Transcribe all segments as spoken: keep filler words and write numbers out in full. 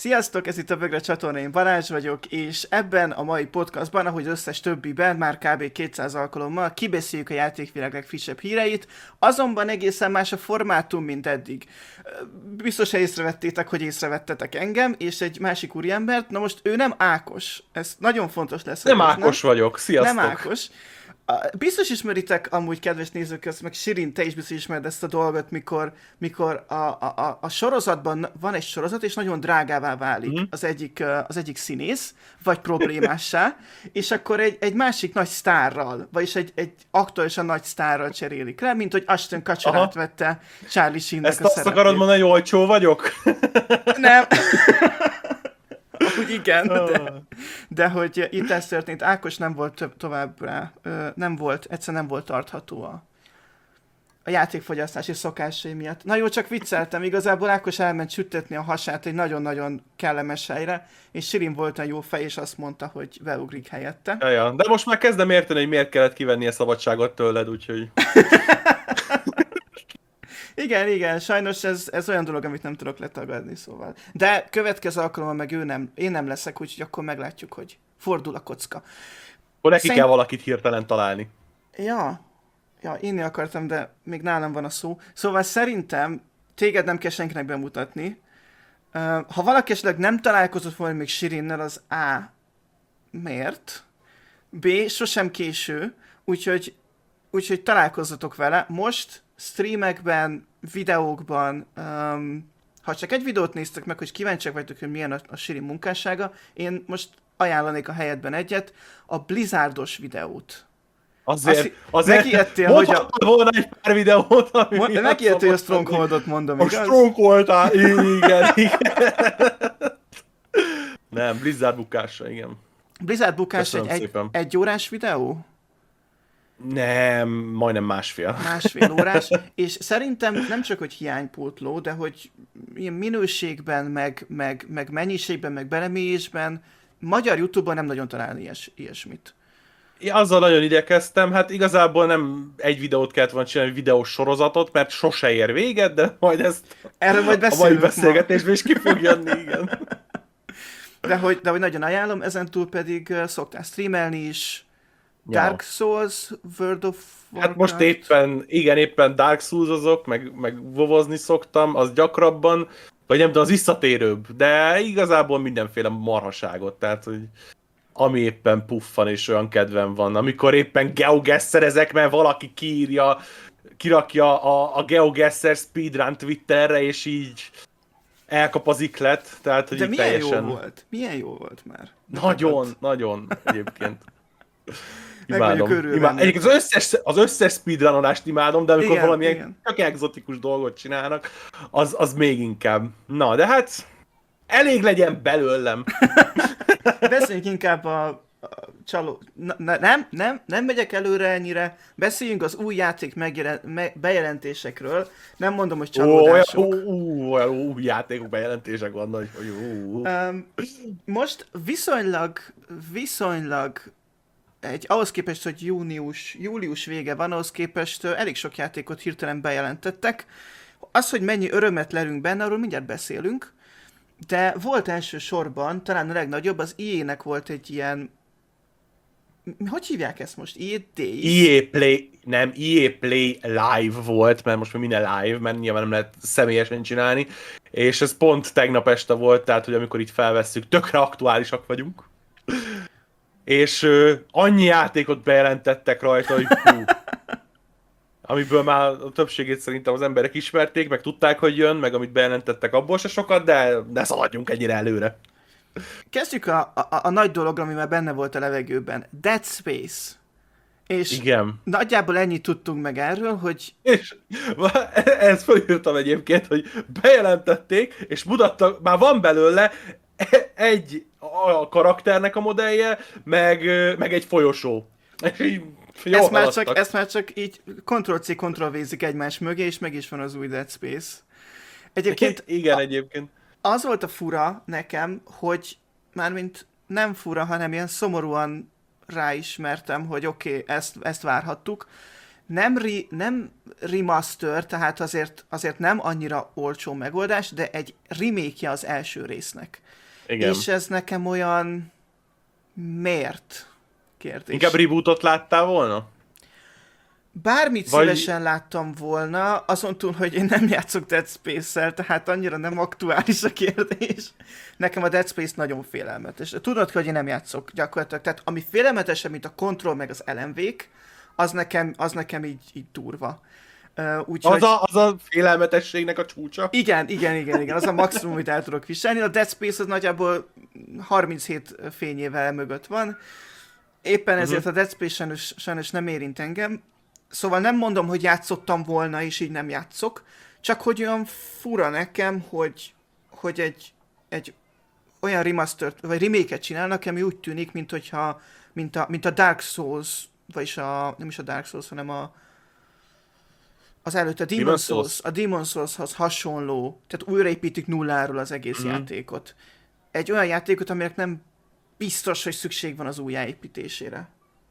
Sziasztok, ez itt a Bögre csatorna, én Balázs vagyok, és ebben a mai podcastban, ahogy összes többiben, már kb. kétszáz alkalommal kibeszéljük a játékvilág legfrissebb híreit, azonban egészen más a formátum, mint eddig. Biztos észrevettétek, hogy észrevettetek engem, és egy másik úriembert, na most ő nem Ákos, ez nagyon fontos lesz. Nem Ákos nem? vagyok, sziasztok! Nem Ákos. Biztos ismeritek amúgy, kedves nézők, közt, meg Sirin, te is biztos ismered ezt a dolgot, mikor, mikor a, a, a sorozatban van egy sorozat, és nagyon drágává válik mm. az, egyik, az egyik színész, vagy problémássá, és akkor egy, egy másik nagy sztárral, vagyis egy, egy aktuálisan nagy sztárral cserélik le, mint hogy Ashton Kutcher átvette Charlie Sheennek a szerepét. Ezt azt akarod mondani, hogy olcsó vagyok? Nem. Úgy igen, de, de hogy itt ez történt, Ákos nem volt továbbra, nem volt, egyszerűen nem volt tartható a, a játékfogyasztási szokásai miatt. Na jó, csak vicceltem, igazából Ákos elment süttetni a hasát egy nagyon-nagyon kellemes helyre, és Sirin volt a jó fej, és azt mondta, hogy beugrik helyette. Ja, ja. De most már kezdem érteni, hogy miért kellett kivenni a szabadságot tőled, úgyhogy... Igen, igen, sajnos ez, ez olyan dolog, amit nem tudok letagadni, szóval. De következő alkalommal meg ő nem, én nem leszek, úgyhogy akkor meglátjuk, hogy fordul a kocka. Akkor neki Szerint... kell valakit hirtelen találni. Ja, ja, inni akartam, de még nálam van a szó. Szóval szerintem téged nem kell senkinek bemutatni. Uh, ha valaki esetleg nem találkozott volna még Sirinnel, az A. Miért? B. Sosem késő, úgyhogy, úgyhogy találkozzatok vele. Most streamekben, videókban, um, ha csak egy videót néztek meg, hogy kíváncsiak vagytok, hogy milyen a, a Sirin munkássága, én most ajánlanék a helyedben egyet, a Blizzardos videót. Azért, Azt, azért megijedtél, hogy a... volna egy pár videót, ami Mo- megijedtél, hogy a Strongholdot mondom, a igaz? A Stronghold-á, igen, igen. Nem, Blizzard bukása, igen. Blizzard bukás egy, egy, egy órás videó? Nem, majdnem másfél. Másfél órás, és szerintem nem csak, hogy hiánypótló, de hogy ilyen minőségben, meg, meg, meg mennyiségben, meg belemélyésben magyar YouTube-on nem nagyon találni ilyes, ilyesmit. Én azzal nagyon igyekeztem, hát igazából nem egy videót kellett volna csinálni, videós sorozatot, mert sose ér véget, de majd ezt erről majd a mai beszélgetésben is ki fog jönni, igen. De hogy, de hogy nagyon ajánlom, ezentúl pedig uh, szoktál streamelni is, Dark ja. Souls, World of Warcraft. Hát most éppen, igen, éppen Dark Souls-ozok, meg, meg vovozni szoktam, az gyakrabban, vagy nem tudom, az visszatérőbb, de igazából mindenféle marhaságot, tehát, hogy ami éppen puffan és olyan kedvem van, amikor éppen geogesszerezek, mert valaki kiírja, kirakja a, a geogesser speedrun Twitterre, és így elkap az iklet, tehát, hogy de milyen teljesen... jó volt, milyen jó volt már. Nagyon, nagyon egyébként. Imádom. imádom. Egyébként az összes, az összes speedrunolást imádom, de amikor igen, valamilyen csak egzotikus dolgot csinálnak, az, az még inkább. Na, de hát elég legyen belőlem. Beszéljünk inkább a, a csaló... Na, nem, nem, nem megyek előre ennyire. Beszéljünk az új játék megjelen... me... bejelentésekről. Nem mondom, hogy csalódások. Ó, ó, olyan új játékok bejelentések vannak, hogy ó. Um, most viszonylag, viszonylag egy, ahhoz képest, hogy június, július vége van, ahhoz képest elég sok játékot hirtelen bejelentettek. Az, hogy mennyi örömet lelünk benne, arról mindjárt beszélünk. De volt elsősorban, talán a legnagyobb, az í á-nek volt egy ilyen... Hogy hívják ezt most? í á Days? í á Play... Nem, í á Play Live volt, mert most már minden live, mert nyilván nem lehet személyesen csinálni. És ez pont tegnap este volt, tehát hogy amikor itt felvesszük, tökre aktuálisak vagyunk. És uh, annyi játékot bejelentettek rajta, hogy hú, amiből már a többségét szerintem az emberek ismerték, meg tudták, hogy jön, meg amit bejelentettek abból se sokat, de ne szaladjunk ennyire előre. Kezdjük a, a, a nagy dolog, ami már benne volt a levegőben. Dead Space. És igen. Nagyjából ennyit tudtunk meg erről, hogy... És ezt felírtam egyébként, hogy bejelentették, és mutattak, már van belőle egy a karakternek a modellje, meg, meg egy folyosó. És így ezt, már csak, ezt már csak így Ctrl-C, Ctrl-V-zik egymás mögé, és meg is van az új Dead Space. Egyébként... Igen, a, egyébként. Az volt a fura nekem, hogy mármint nem fura, hanem ilyen szomorúan ráismertem, hogy oké, okay, ezt, ezt várhattuk. nem, ri, nem remaster, tehát azért, azért nem annyira olcsó megoldás, de egy remake az első résznek. Igen. És ez nekem olyan... Miért? Kérdés. Inkább rebootot láttál volna? Bármit Vagy... szívesen láttam volna, azon túl, hogy én nem játszok Dead Space-szel, tehát annyira nem aktuális a kérdés. Nekem a Dead Space nagyon félelmetes. Tudod, hogy én nem játszok gyakorlatilag, tehát ami félelmetesebb, mint a Control meg az elemvék, az nekem, az nekem így, így durva. Uh, úgyhogy... az, a, az a félelmetességnek a csúcsa? Igen, igen, igen, igen, az a maximum, amit el tudok viselni. A Dead Space az nagyjából harminchét fényével mögött van. Éppen ezért uh-huh. a Dead Space sajnos, sajnos nem érint engem. Szóval nem mondom, hogy játszottam volna, és így nem játszok, csak hogy olyan fura nekem, hogy, hogy egy, egy olyan remastert, vagy remake-et csinálnak, ami úgy tűnik, mint, hogyha, mint, a, mint a Dark Souls, vagyis a, nem is a Dark Souls, hanem a, az előtt a Demon, Demon Souls, Souls, a Demon Soulshoz hasonló, tehát újraépítik nulláról az egész mm. játékot. Egy olyan játékot, aminek nem biztos, hogy szükség van az újjáépítésére.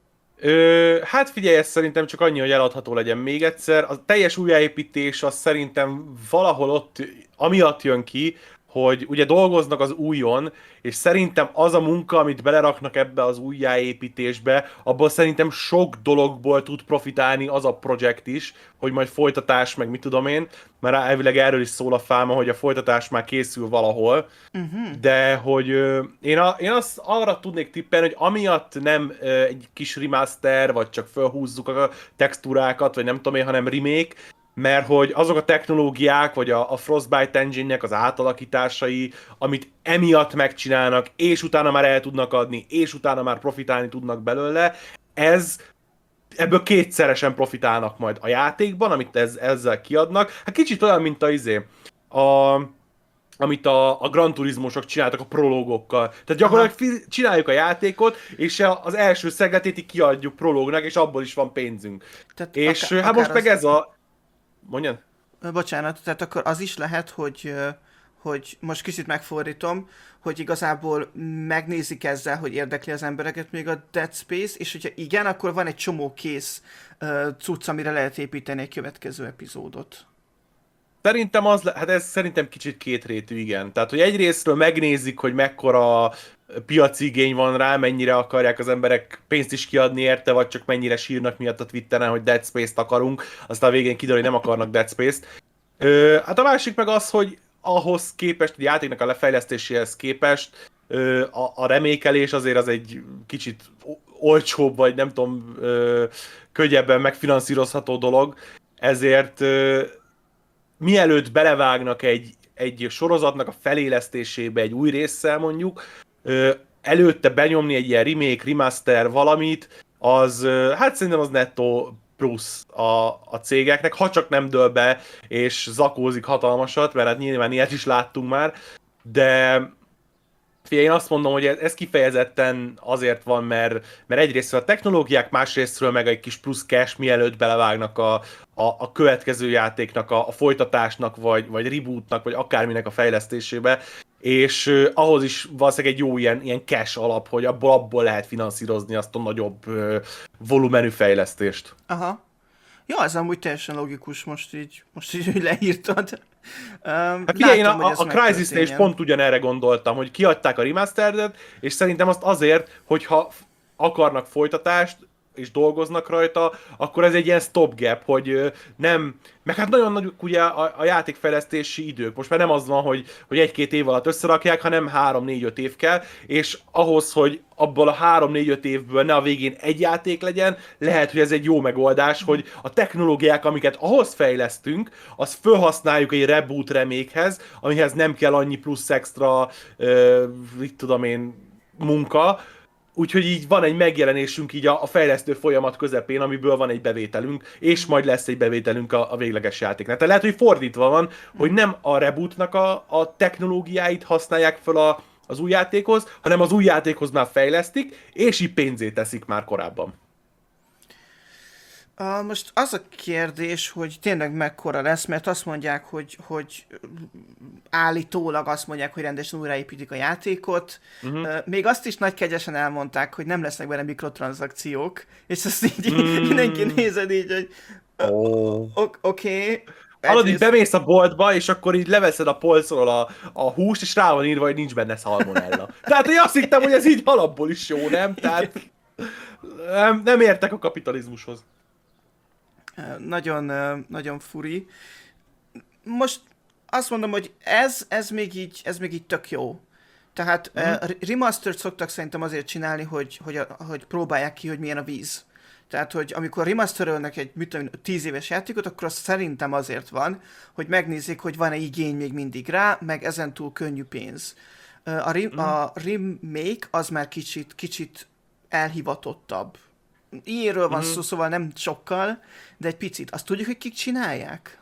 Ö, hát figyelj, ez szerintem csak annyi, hogy eladható legyen még egyszer. A teljes újjáépítés az szerintem valahol ott amiatt jön ki, hogy ugye dolgoznak az újon, és szerintem az a munka, amit beleraknak ebbe az újjáépítésbe, abból szerintem sok dologból tud profitálni az a projekt is, hogy majd folytatás, meg mit tudom én, mert elvileg erről is szól a fáma, hogy a folytatás már készül valahol, uh-huh. de hogy ö, én, a, én azt arra tudnék tippelni, hogy amiatt nem ö, egy kis remaster, vagy csak felhúzzuk a textúrákat, vagy nem tudom én, hanem remake, mert hogy azok a technológiák, vagy a, a Frostbite engine-nek az átalakításai, amit emiatt megcsinálnak, és utána már el tudnak adni, és utána már profitálni tudnak belőle, ez ebből kétszeresen profitálnak majd a játékban, amit ez, ezzel kiadnak. Hát kicsit olyan, mint a izé, a, amit a, a Gran Turismosok csináltak a prológokkal. Tehát gyakorlatilag Aha. csináljuk a játékot, és az első szegletét így kiadjuk prológnak, és abból is van pénzünk. Tehát és akár, hát most meg ez a... Mondjad? Bocsánat, tehát akkor az is lehet, hogy, hogy most kicsit megfordítom, hogy igazából megnézik ezzel, hogy érdekli az embereket még a Dead Space, és hogyha igen, akkor van egy csomó kész uh, cucc, amire lehet építeni egy következő epizódot. Szerintem az, hát ez szerintem kicsit kétrétű, igen. Tehát, hogy egyrésztről megnézik, hogy mekkora piaci igény van rá, mennyire akarják az emberek pénzt is kiadni érte, vagy csak mennyire sírnak miatt a Twitteren, hogy Dead Space-t akarunk, aztán a végén kiderül, hogy nem akarnak Dead Space-t. Ö, hát a másik meg az, hogy ahhoz képest, a játéknak a lefejlesztéséhez képest ö, a, a remékelés azért az egy kicsit olcsóbb, vagy nem tudom, ö, könnyebben megfinanszírozható dolog, ezért ö, mielőtt belevágnak egy, egy sorozatnak a felélesztésébe egy új résszel mondjuk, ö, előtte benyomni egy ilyen remake, remaster valamit, az ö, hát szerintem az nettó plusz a, a cégeknek, ha csak nem dől be és zakózik hatalmasat, mert hát nyilván ilyet is láttunk már, de figyelj, én azt mondom, hogy ez kifejezetten azért van, mert, mert egyrésztről a technológiák, másrésztről meg egy kis plusz cash, mielőtt belevágnak a, a, a következő játéknak, a, a folytatásnak, vagy, vagy rebootnak, vagy akárminek a fejlesztésébe, és uh, ahhoz is valószínűleg egy jó ilyen, ilyen cash alap, hogy abból, abból lehet finanszírozni azt a nagyobb uh, volumenű fejlesztést. Aha. Ja, ez amúgy teljesen logikus, most így, most így leírtad. Um, hát figyelj, én a, a, a Crysis-nél is pont ugyanerre gondoltam, hogy kiadták a remasteredet, és szerintem azt azért, hogyha akarnak folytatást, és dolgoznak rajta, akkor ez egy ilyen stopgap, hogy nem, meg hát nagyon nagy ugye a, a játékfejlesztési idők. Most már nem az van, hogy, hogy egy-két év alatt összerakják, hanem három-négy-öt év kell, és ahhoz, hogy abból a három-négy-öt évből ne a végén egy játék legyen, lehet, hogy ez egy jó megoldás, hogy a technológiák, amiket ahhoz fejlesztünk, azt felhasználjuk egy reboot remékhez, amihez nem kell annyi plusz extra, uh, mit tudom én, munka. Úgyhogy így van egy megjelenésünk így a, a fejlesztő folyamat közepén, amiből van egy bevételünk, és majd lesz egy bevételünk a, a végleges játéknál. Tehát lehet, hogy fordítva van, hogy nem a rebootnak a, a technológiáit használják fel a, az új játékhoz, hanem az új játékhoz már fejlesztik, és így pénzét teszik már korábban. Uh, most az a kérdés, hogy tényleg mekkora lesz, mert azt mondják, hogy, hogy állítólag azt mondják, hogy rendesen újraépítik a játékot. Uh-huh. Uh, még azt is nagy kegyesen elmondták, hogy nem lesznek benne mikrotranszakciók, és azt így Mm. mindenki nézed így, hogy Oh. oké. Okay. Hallod, így bemész a boltba, és akkor így leveszed a polcról a, a húst, és rá van írva, hogy nincs benne szalmonella. Tehát, hogy azt hittem, hogy ez így alapból is jó, nem? Tehát nem, nem értek a kapitalizmushoz. Nagyon, nagyon furi. Most azt mondom, hogy ez, ez, még, így, ez még így tök jó. Tehát mm. uh, remastert szoktak szerintem azért csinálni, hogy, hogy, hogy próbálják ki, hogy milyen a víz. Tehát, hogy amikor remasterölnek egy mit tudom, tíz éves játékot, akkor az szerintem azért van, hogy megnézzék, hogy van-e igény még mindig rá, meg ezentúl könnyű pénz. Uh, a, re- mm. a remake az már kicsit, kicsit elhivatottabb. Ilyenről van mm. szó, szóval nem sokkal, de egy picit. Azt tudjuk, hogy kik csinálják?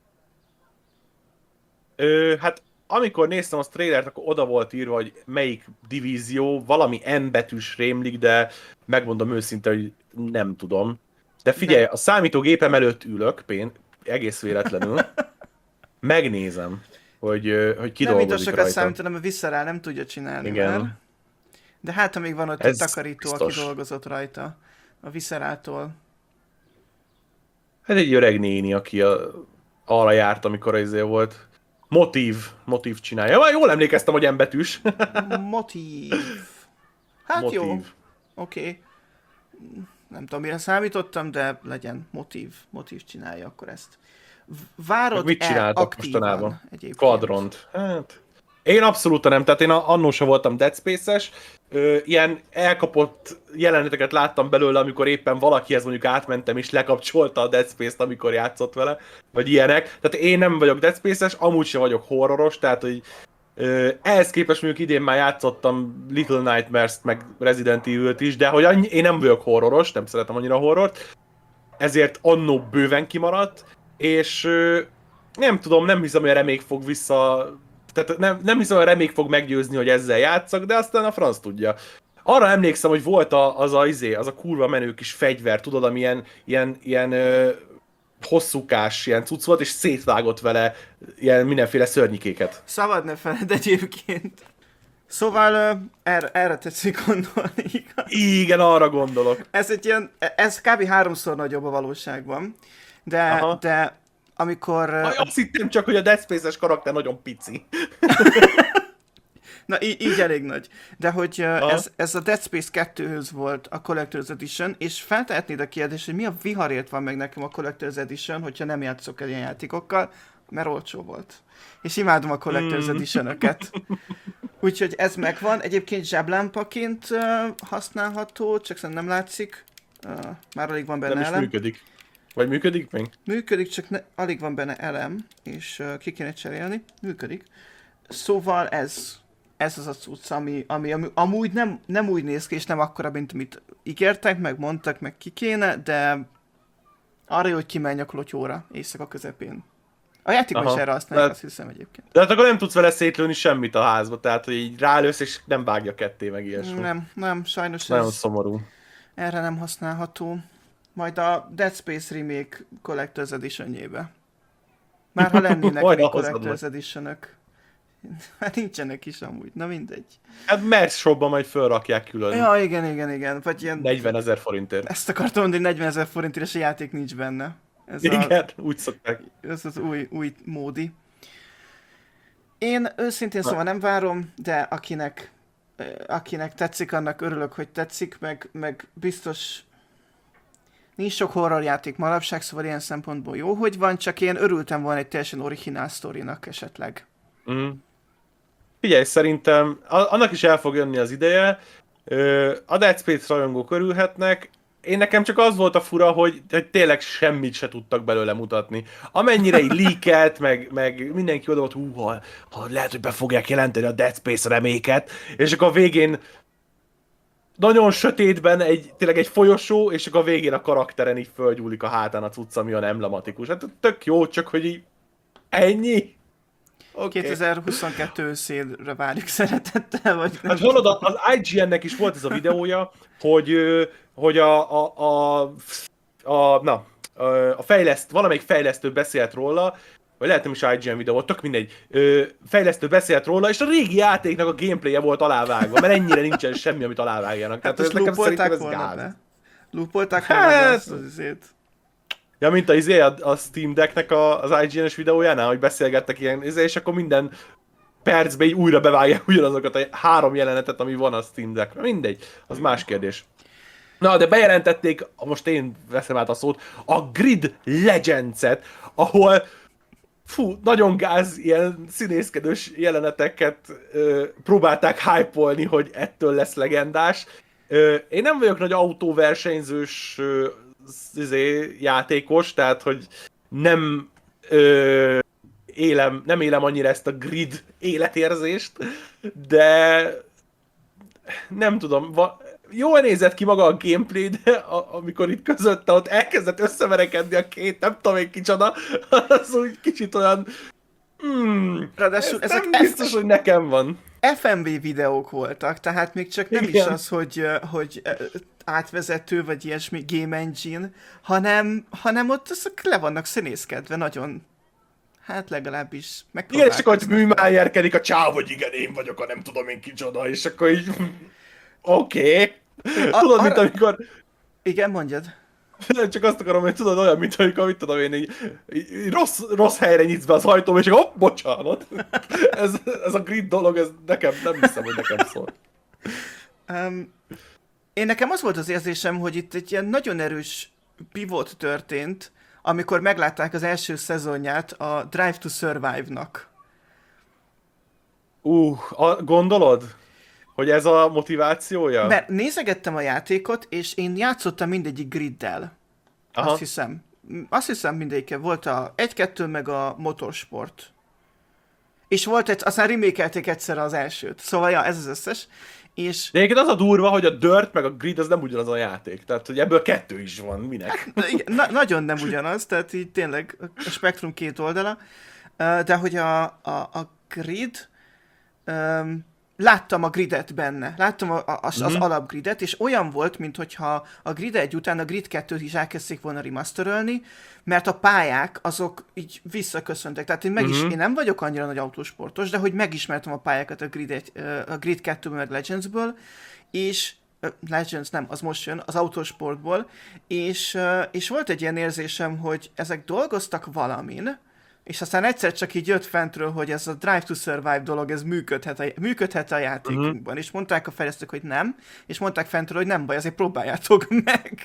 Ö, hát amikor néztem a trailert, akkor oda volt írva, hogy melyik divízió, valami M betűs rémlik, de megmondom őszintén, hogy nem tudom. De figyelj, a számítógépem előtt ülök, pén, egész véletlenül, megnézem, hogy, hogy ki nem dolgozik sokat rajta. számítanom, mert Visceral nem tudja csinálni. Igen. Már. De hát, ha még van ott Ez egy takarító, biztos. aki dolgozott rajta a Visceráltól. Hát egy öreg néni, aki a, arra járt, amikor ezért volt. Motív, motív csinálja. Már jól emlékeztem, hogy M betűs. Motív. Hát Motív. jó. Oké. Okay. Nem tudom, mire számítottam, de legyen motív. Motív csinálja akkor ezt. Várod mit csináltak mostanában? Egyébként? Quadrant. Hát... Én abszolút nem, tehát én annó sem voltam Dead Space-es, Ö, ilyen elkapott jeleneteket láttam belőle, amikor éppen valakihez mondjuk átmentem és lekapcsolta a Dead Space-t, amikor játszott vele, vagy ilyenek. Tehát én nem vagyok Dead Space-es, amúgy sem vagyok horroros, tehát hogy ö, ehhez képest mondjuk idén már játszottam Little Nightmares-t, meg Resident Evil-t is, de hogy annyi, én nem vagyok horroros, nem szeretem annyira horrort, ezért annó bőven kimaradt, és ö, nem tudom, nem hiszem, hogy a remake fog vissza... Tehát nem, nem hiszem, hogy a remake fog meggyőzni, hogy ezzel játszak, de aztán a franc tudja. Arra emlékszem, hogy volt a, az, a, izé, az a kurva menő kis fegyver, tudod, ami ilyen, ilyen, ilyen ö, hosszúkás ilyen cucc volt, és szétvágott vele ilyen mindenféle szörnyikéket. Szabad ne feled egyébként. Szóval uh, erre, erre tetszik gondolni, igaz? Igen, arra gondolok. Ez egy ilyen, ez kb. Háromszor nagyobb a valóságban, de, de amikor... Aj, azt hittem csak, hogy a Dead Space-es karakter nagyon pici. Na, í- így elég nagy. De hogy uh, ez, ez a Dead Space kettőhöz volt a Collector's Edition, és feltehetnéd a kérdést, hogy mi a viharért van meg nekem a Collector's Edition, hogyha nem játszok el ilyen játékokkal, mert olcsó volt. És imádom a Collector's mm. Edition-öket. Úgyhogy ez megvan. Egyébként zseblámpaként uh, használható, csak szerintem nem látszik. Uh, már alig van benne nem is elem. működik. Vagy működik még? Működik, csak ne, alig van benne elem, és uh, ki kéne cserélni. Működik. Szóval ez, ez az a cucc, ami, ami, ami amúgy nem, nem úgy néz ki, és nem akkora, mint amit ígértek, meg mondtak, meg ki kéne, de arra jó, hogy kimenj a klotyóra éjszaka közepén. A játékban is erre használják, de, azt hiszem egyébként. De hát akkor nem tudsz vele szétlőni semmit a házba, tehát hogy így rálősz és nem vágja ketté, meg ilyesmi. Nem, nem, sajnos nagyon ez szomorú. Erre nem használható. Majd a Dead Space Remake Collector's Edition-jébe. Már ha lennének még Collector's Edition-ök. Hát nincsenek is amúgy, na mindegy. Hát Merch Shopban majd fölrakják külön. Ja, igen, igen, igen. Vagy ilyen... negyvenezer forintért. Ezt akartam mondani, hogy negyvenezer forintért, és a játék nincs benne. Ez igen, a... úgy szokták. Ez az új, új módi. Én őszintén szóval nem várom, de akinek, akinek tetszik, annak örülök, hogy tetszik, meg, meg biztos nincs sok horror játék manapság, szóval ilyen szempontból jó, hogy van, csak én örültem volna egy teljesen originál sztorinak esetleg. Mm. Figyelj, szerintem annak is el fog jönni az ideje, a Dead Space rajongók örülhetnek, én nekem csak az volt a fura, hogy, hogy tényleg semmit se tudtak belőle mutatni. Amennyire így leakelt, meg, meg mindenki oda volt, hú, ha, ha lehet, hogy be fogják jelenteni a Dead Space reméket, és akkor a végén nagyon sötétben egy, tényleg egy folyosó, és akkor a végén a karakteren így fölgyúlik a hátán a cucc, ami olyan emblematikus. Hát tök jó, csak hogy így ennyi. Okay. kétezer-huszonkettő őszére várjuk szeretettel, vagy nem? Hát hallod, az I G N-nek is volt ez a videója, hogy, hogy a, a, a a, na, a fejleszt, valamelyik fejlesztő beszélt róla, vagy lehet nem is i gé en videó, tök mindegy, ö, fejlesztő beszélt róla, és a régi játéknak a gameplayje volt alávágva, mert ennyire nincsen semmi, amit alávágjanak. Hát Tehát ezt ez nekem szerintem loopolták ez volna gáz. be. Loopolták volna be Hát, azt az izét. ja, mint a, izé, a, a Steam Decknek a, az i gé en-es videójánál, hogy beszélgettek ilyen, izé, és akkor minden percben így újra bevágják ugyanazokat a három jelenetet, ami van a Steam Deckre. Mindegy, az más kérdés. Na, de bejelentették, most én veszem át a szót, a Grid Legends-et, ahol fú, nagyon gáz, ilyen színészkedős jeleneteket ö, próbálták hype-olni, hogy ettől lesz legendás. Ö, én nem vagyok nagy autóversenyzős ö, izé, játékos, tehát hogy nem ö, élem, nem élem annyira ezt a grid életérzést, de nem tudom, va- jól nézett ki maga a gameplay, de a- amikor itt közötte ott elkezdett összeverekedni a két, nem tudom én kicsoda, az úgy kicsit olyan... Hmm, Ráadásul ez ezek nem biztos, F- hogy nekem van. ef em vé videók voltak, tehát még csak nem Igen. is az, hogy, ö, hogy ö, átvezető, vagy ilyesmi game engine, hanem, hanem ott azok le vannak színészkedve, nagyon, hát legalábbis Igen, és akkor hogy megpróbálkoznak. műmájerkedik a csáv, hogy igen, én vagyok a nem tudom én kicsoda, és akkor így... Oké. Okay. A- Tudod, mint arra- amikor... Igen, mondjad. Csak azt akarom, hogy tudod, olyan, mint amikor, mit tudom én, így, így rossz, rossz helyre nyitsz be az ajtóm, és akkor hopp, bocsánat. Ez, ez a grid dolog, ez nekem, nem hiszem, hogy nekem szól. Um, én nekem az volt az érzésem, hogy itt egy ilyen nagyon erős pivot történt, amikor meglátták az első szezonját a Drive to Survive-nak. Uh, a, gondolod, hogy ez a motivációja? Mert nézegettem a játékot, és én játszottam mindegyik griddel. Aha. Azt hiszem. Azt hiszem mindegyikkel. Volt a egy kettő meg a Motorsport. És volt egy, aztán remékelték egyszer az elsőt. Szóval ja, ez az összes. És De egyébként az a durva, hogy a Dirt meg a Grid az nem ugyanaz a játék. Tehát, hogy ebből kettő is van. Minek? igen, na, nagyon nem ugyanaz, tehát így tényleg a spektrum két oldala. Ö, De hogy a, a, a grid, um, láttam a gridet benne, láttam a, a, az, az Mhm. alapgridet, és olyan volt, mintha a grid egy után a grid kettőt is elkezdték volna remasterölni, mert a pályák azok így visszaköszöntek. Tehát én meg is, Mhm. én nem vagyok annyira nagy autósportos, de hogy megismertem a pályákat a grid, egy, ö, a grid kettőből meg Legendsből, és ö, Legends nem, az most jön, az autósportból, és, ö, és volt egy ilyen érzésem, hogy ezek dolgoztak valamin, és aztán egyszer csak így jött fentről, hogy ez a Drive to Survive dolog, ez működhet a, működhet a játékunkban, és mondták a fejlesztők, hogy nem, és mondták fentről, hogy nem baj, azért próbáljátok meg.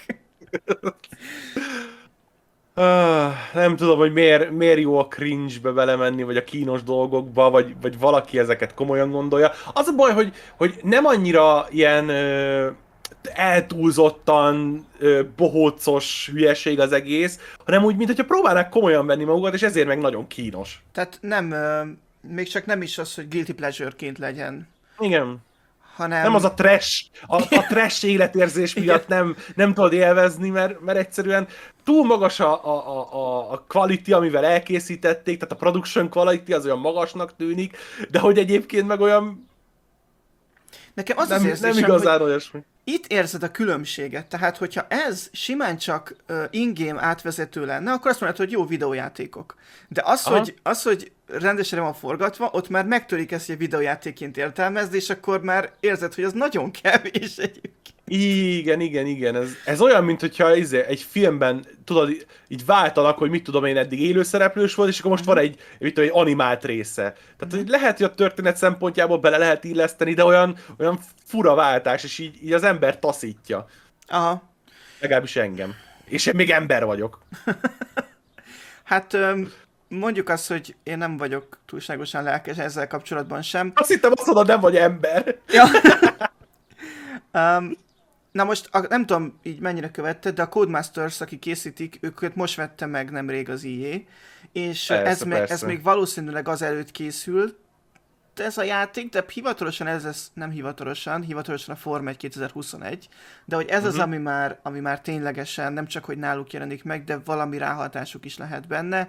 Ah, nem tudom, hogy miért, miért jó a cringe-be belemenni, vagy a kínos dolgokba, vagy, vagy valaki ezeket komolyan gondolja. Az a baj, hogy, hogy nem annyira ilyen ö, eltúlzottan ö, bohócos hülyeség az egész, hanem úgy, mintha próbálnák komolyan venni magukat, és ezért meg nagyon kínos. Tehát nem, ö, még csak nem is az, hogy guilty pleasure-ként legyen, Igen. hanem... Nem az a trash, a, a trash életérzés miatt nem, nem tudod élvezni, mert, mert egyszerűen túl magas a, a, a, a quality, amivel elkészítették, tehát a production quality az olyan magasnak tűnik, de hogy egyébként meg olyan Nekem az nem, az nem érzésem, igazán hogy olyasmi. itt érzed a különbséget. Tehát, hogyha ez simán csak uh, in-game átvezető lenne, akkor azt mondod, hogy jó videójátékok. De az, hogy, az, hogy rendesen van forgatva, ott már megtörik ezt, hogy a videójátékként értelmezd, és akkor már érzed, hogy az nagyon kevés egyébként. Igen, igen, igen. Ez, ez olyan, mint hogyha izé, egy filmben, tudod, így váltanak, hogy mit tudom én, eddig élőszereplős volt, és akkor most van egy, mit tudom, egy animált része. Tehát hogy lehet, hogy a történet szempontjából bele lehet illeszteni, de olyan, olyan fura váltás, és így, így az ember taszítja. Aha. Legalábbis engem. És én még ember vagyok. Hát öm, mondjuk azt, hogy én nem vagyok túlságosan lelkes ezzel kapcsolatban sem. Azt hittem, azt mondod, nem vagy ember. Ja. um, na most a, nem tudom így mennyire követted, de a Codemasters, aki készítik, őket most vette meg nemrég az i á, és Persze, ez, még, ez persze. még valószínűleg azelőtt készült, ez a játék, de hivatalosan ez lesz, nem hivatalosan, hivatalosan a Forma egy kétezer-huszonegy, de hogy ez uh-huh. az, ami már, ami már ténylegesen nem csak, hogy náluk jelenik meg, de valami ráhatásuk is lehet benne.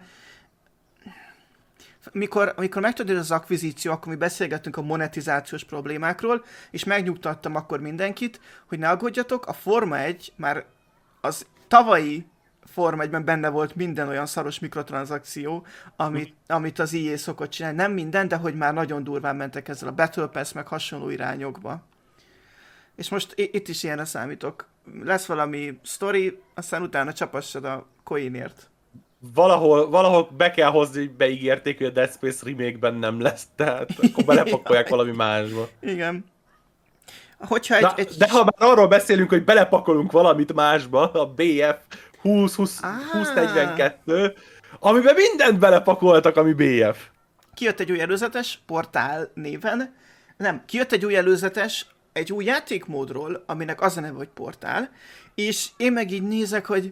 Mikor, amikor megtörtént az akvizíció, akkor mi beszélgettünk a monetizációs problémákról, és megnyugtattam akkor mindenkit, hogy ne aggódjatok, a Forma egy már az tavalyi Forma egyben benne volt minden olyan szaros mikrotranszakció, amit, amit az í á szokott csinálni. Nem minden, de hogy már nagyon durván mentek ezzel a Battle Pass, meg hasonló irányokba. És most itt is ilyenre számítok. Lesz valami sztori, aztán utána csapassad a coinért. Valahol, valahol be kell hozni, hogy beígérték, hogy a Dead Space remake-ben nem lesz, tehát akkor belepakolják valami másba. Igen. Hogyha egy, Na, egy... De ha már arról beszélünk, hogy belepakolunk valamit másba, a bé ef húsz negyvenkettő, amiben mindent belepakoltak, ami bé ef. Kijött egy új előzetes, Portál néven. Nem, kijött egy új előzetes, egy új játékmódról, aminek az a neve, hogy Portál, és én meg így nézek, hogy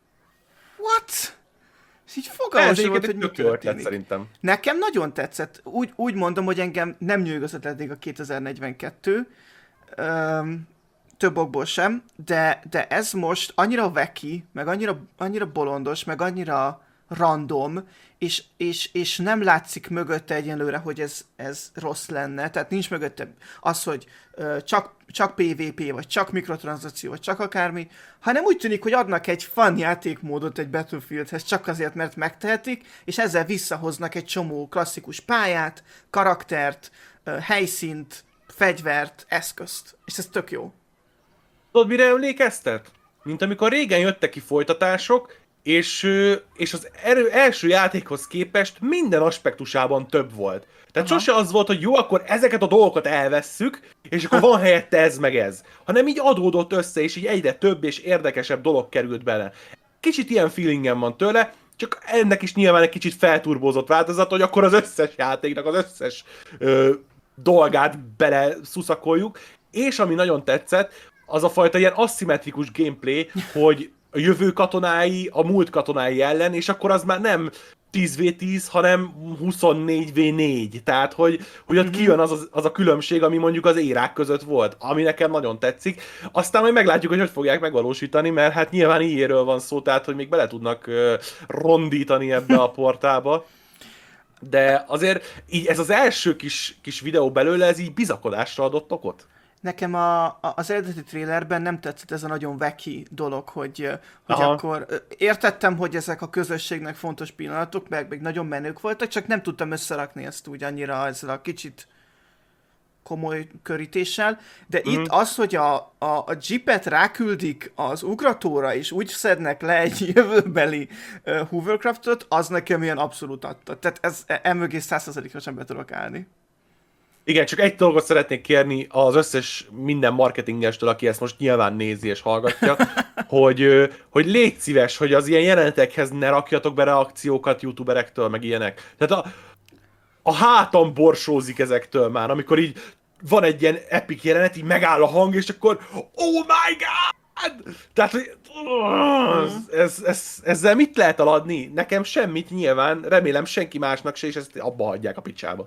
what? És így fogalmas volt, hogy mi történik. Szerintem. Nekem nagyon tetszett. Úgy, úgy mondom, hogy engem nem nyűgözött eddig a kétezer-negyvenkettő, Öm, több okból sem, de, de ez most annyira wacky, meg annyira, annyira bolondos, meg annyira random, és, és, és nem látszik mögötte egyenlőre, hogy ez, ez rossz lenne, tehát nincs mögötte az, hogy ö, csak, csak pé vé pé, vagy csak mikrotranszakció, vagy csak akármi, hanem úgy tűnik, hogy adnak egy fun játékmódot egy Battlefieldhez, csak azért, mert megtehetik, és ezzel visszahoznak egy csomó klasszikus pályát, karaktert, ö, helyszínt, fegyvert, eszközt. És ez tök jó. Tudod, mire emlékeztet? Mint amikor régen jöttek ki folytatások, és, és az erő, első játékhoz képest minden aspektusában több volt. Tehát Aha. sose az volt, hogy jó, akkor ezeket a dolgokat elvesszük, és akkor van helyette ez meg ez. Hanem így adódott össze, és így egyre több és érdekesebb dolog került bele. Kicsit ilyen feelingem van tőle, csak ennek is nyilván egy kicsit felturbózott változat, hogy akkor az összes játéknak az összes ö, dolgát bele szuszakoljuk, és ami nagyon tetszett, az a fajta ilyen aszimmetrikus gameplay, hogy a jövő katonái a múlt katonái ellen, és akkor az már nem tíz vé tíz, hanem huszonnégy vé négy. Tehát, hogy, hogy ott kijön az, az, az a különbség, ami mondjuk az érák között volt, ami nekem nagyon tetszik. Aztán majd meglátjuk, hogy hogy fogják megvalósítani, mert hát nyilván ilyenről van szó, tehát, hogy még bele tudnak uh, rondítani ebbe a portába. De azért így ez az első kis, kis videó belőle, ez így bizakodásra adott okot. Nekem a, a, az eredeti trailerben nem tetszett ez a nagyon wacky dolog, hogy, hogy akkor értettem, hogy ezek a közösségnek fontos pillanatok, meg még nagyon menők voltak, csak nem tudtam összerakni ezt úgy annyira ezzel a kicsit komoly körítéssel, de mm. itt az, hogy a, a, a jeepet ráküldik az ugratóra, és úgy szednek le egy jövőbeli uh, hovercraftot, az nekem ilyen abszolút adta. Tehát ez emögé száz százalékosan be tudok állni. Igen, csak egy dolgot szeretnék kérni az összes minden marketingestől, aki ezt most nyilván nézi és hallgatja, hogy, hogy légy szíves, hogy az ilyen jelenetekhez ne rakjatok be reakciókat youtuberektől, meg ilyenek. Tehát a, a hátam borsózik ezektől már, amikor így van egy ilyen epic jelenet, így megáll a hang, és akkor oh my god! Tehát, hogy ez, ez, ez, ezzel mit lehet aladni? Nekem semmit nyilván, remélem senki másnak se, és ezt abba hagyják a picsába.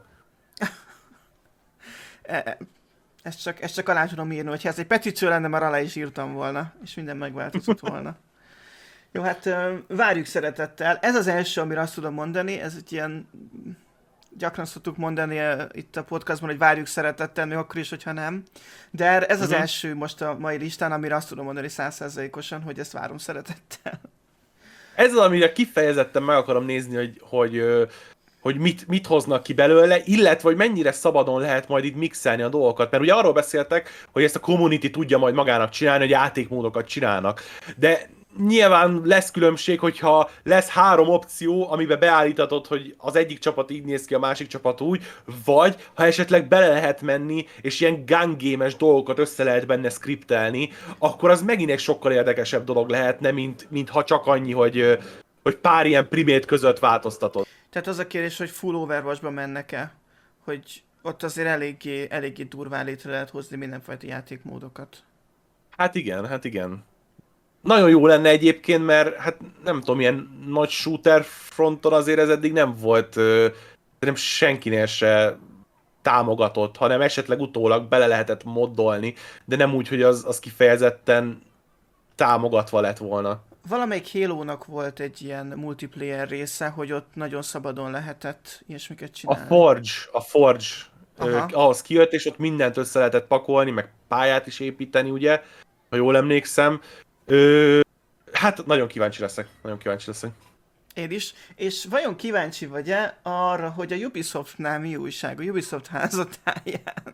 Ezt csak, ezt csak alá tudom írni, hogyha ez egy petíció lenne, már alá is írtam volna, és minden megváltozott volna. Jó, hát várjuk szeretettel. Ez az első, amire azt tudom mondani, ez egy ilyen, gyakran szoktuk mondani itt a podcastban, hogy várjuk szeretettel, még akkor is, hogyha nem. De ez az uh-huh. első most a mai listán, amire azt tudom mondani száz százalékosan, hogy ezt várom szeretettel. Ez az, amire kifejezetten meg akarom nézni, hogy, hogy hogy mit, mit hoznak ki belőle, illetve hogy mennyire szabadon lehet majd itt mixelni a dolgokat. Mert ugye arról beszéltek, hogy ezt a community tudja majd magának csinálni, hogy játékmódokat csinálnak. De nyilván lesz különbség, hogyha lesz három opció, amiben beállítatod, hogy az egyik csapat így néz ki, a másik csapat úgy, vagy ha esetleg bele lehet menni, és ilyen gun game-es dolgokat össze lehet benne skriptelni, akkor az megint egy sokkal érdekesebb dolog lehetne, mint, mint ha csak annyi, hogy, hogy pár ilyen primét között változtatod. Tehát az a kérdés, hogy full Overwatch-ba mennek-e, hogy ott azért eléggé, eléggé durván létre lehet hozni mindenfajta játékmódokat. Hát igen, hát igen. Nagyon jó lenne egyébként, mert hát nem tudom, ilyen nagy shooter fronton azért ez eddig nem volt, nem senkinél se támogatott, hanem esetleg utólag bele lehetett moddolni, de nem úgy, hogy az, az kifejezetten támogatva lett volna. Valamelyik Halo-nak volt egy ilyen multiplayer része, hogy ott nagyon szabadon lehetett ilyesmiket csinálni. A Forge, a Forge ö, ahhoz kijött, és ott mindent össze lehetett pakolni, meg pályát is építeni, ugye, ha jól emlékszem. Ö, Hát nagyon kíváncsi leszek, nagyon kíváncsi leszek. Én is. És vajon kíváncsi vagy-e arra, hogy a Ubisoftnál mi újság, a Ubisoft házatáján?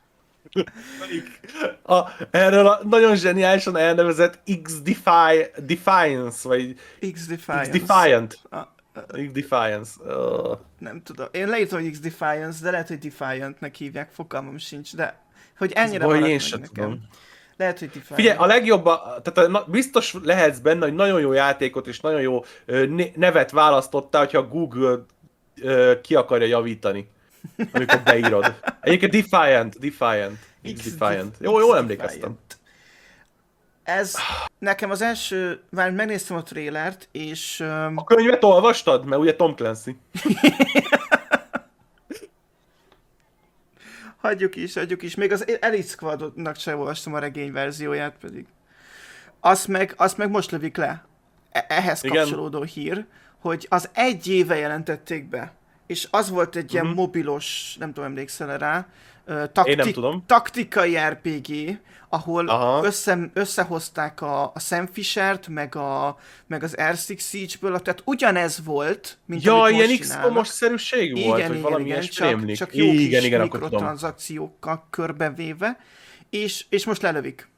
A, erről a nagyon zseniálisan elnevezett X-Defy, Defiance, vagy X-Defiance. X-Defiant. A, a, X-Defiance. Oh. nem tudom. Én leírom, hogy X-Defiance, de lehet, hogy Defiantnek hívják, fogalmam sincs, de hogy ennyire Baj, maradt én meg sem nekem. tudom. Lehet, hogy Defiant. Figyelj, a legjobb, a, tehát a, biztos lehetsz benne, hogy nagyon jó játékot és nagyon jó ö, nevet választottál, hogyha a Google ö, ki akarja javítani, amikor beírod. Egyébként Defiant, Defiant, X-Defiant. Jó, jól emlékeztem. Ez nekem az első, már megnéztem a trélert, és... Um... A könyvet olvastad? Mert ugye Tom Clancy. hagyjuk is, hagyjuk is. Még az Elite Squadnak sem olvastam a regény verzióját pedig. Azt meg, azt meg most lövik le. E- ehhez Igen. kapcsolódó hír, hogy az egy éve jelentették be. És az volt egy ilyen Mhm. mobilos, nem tudom, emlékszel rá, ö, takti- Én nem tudom. taktikai er pé gé, ahol Aha. össze, összehozták a, a Sam Fishert, meg, a, meg az er hat Siege-ből, tehát ugyanez volt, mint Ja, amit ilyen most X csinálnak. COM-os szerűség volt, Igen, vagy igen, valami igen, ilyesmi csak, rémlik. csak jó Igen, kis igen, akkor tudom. mikrotranszakciókkal körbevéve, és, és most lelövik.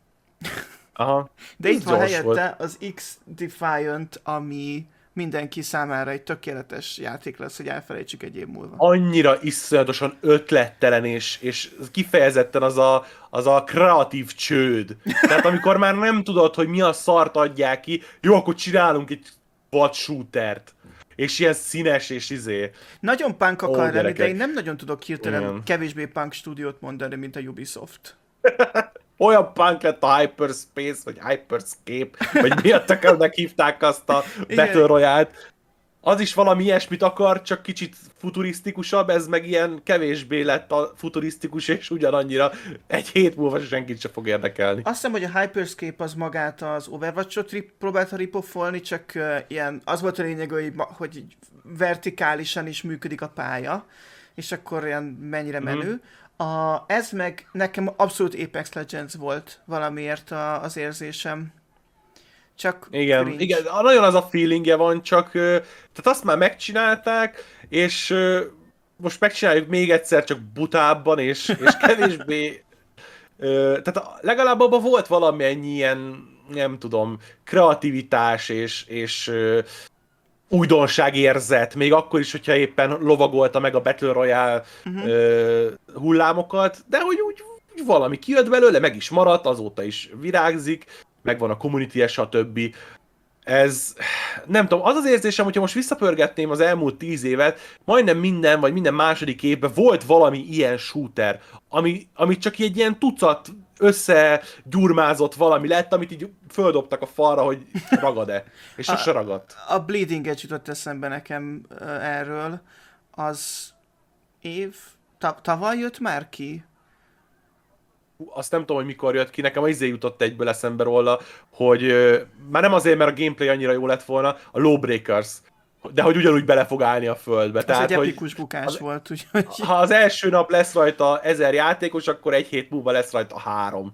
Aha. De Ez itt van gyors helyette volt. az X-Defiant, ami mindenki számára egy tökéletes játék lesz, hogy elfelejtsük egy év múlva. Annyira iszonyatosan ötlettelen, és, és kifejezetten az a, az a kreatív csőd. Tehát amikor már nem tudod, hogy mi a szart adják ki, jó, akkor csinálunk egy vad shootert. És ilyen színes, és izé. Nagyon punk akar Ó, lenni, de gyerekek. én nem nagyon tudok hirtelen Igen. kevésbé punk stúdiót mondani, mint a Ubisoft. Olyan punk lett a Hyperspace, vagy Hyperscape, vagy mi a tökölnek hívták azt a Battle Royale-t. Az is valami ilyesmit akar, csak kicsit futurisztikusabb, ez meg ilyen kevésbé lett a futurisztikus, és ugyanannyira egy hét múlva senkit se fog érdekelni. Azt hiszem, hogy a Hyperscape az magát az Overwatch-ot rip, próbálta ripoffolni, csak uh, ilyen, az volt a lényeg, hogy, ma- hogy így vertikálisan is működik a pálya, és akkor ilyen mennyire menő. Mm. A, ez meg nekem abszolút Apex Legends volt valamiért a, az érzésem. Csak Igen, cringe. igen, nagyon az a feelingje van, csak ö, tehát azt már megcsinálták, és ö, most megcsináljuk még egyszer, csak butábban, és, és kevésbé... Ö, tehát a- legalább abban volt valamennyi ilyen, nem tudom, kreativitás és, és ö, újdonságérzet, még akkor is, hogyha éppen lovagolta meg a Battle Royale Mhm. ö, hullámokat, de hogy úgy, úgy valami kijött belőle, meg is maradt, azóta is virágzik, megvan a community-je, stb. Ez, nem tudom, az az érzésem, hogyha most visszapörgetném az elmúlt tíz évet, majdnem minden, vagy minden második évben volt valami ilyen shooter, ami, ami csak egy ilyen tucat összegyurmázott valami lett, amit így földobtak a falra, hogy ragad-e. És sose ragadt. A Bleeding Edge jutott eszembe nekem uh, erről. Az év... Ta- tavaly jött már ki? Hú, azt nem tudom, hogy mikor jött ki, nekem az izé jutott egyből eszembe róla, hogy ö, már nem azért, mert a gameplay annyira jó lett volna, a Lawbreakers, de hogy ugyanúgy bele fog állni a földbe. Ez Tehát, egy hogy epikus bukás az- volt, úgyhogy... ha az első nap lesz rajta ezer játékos, akkor egy hét múlva lesz rajta három.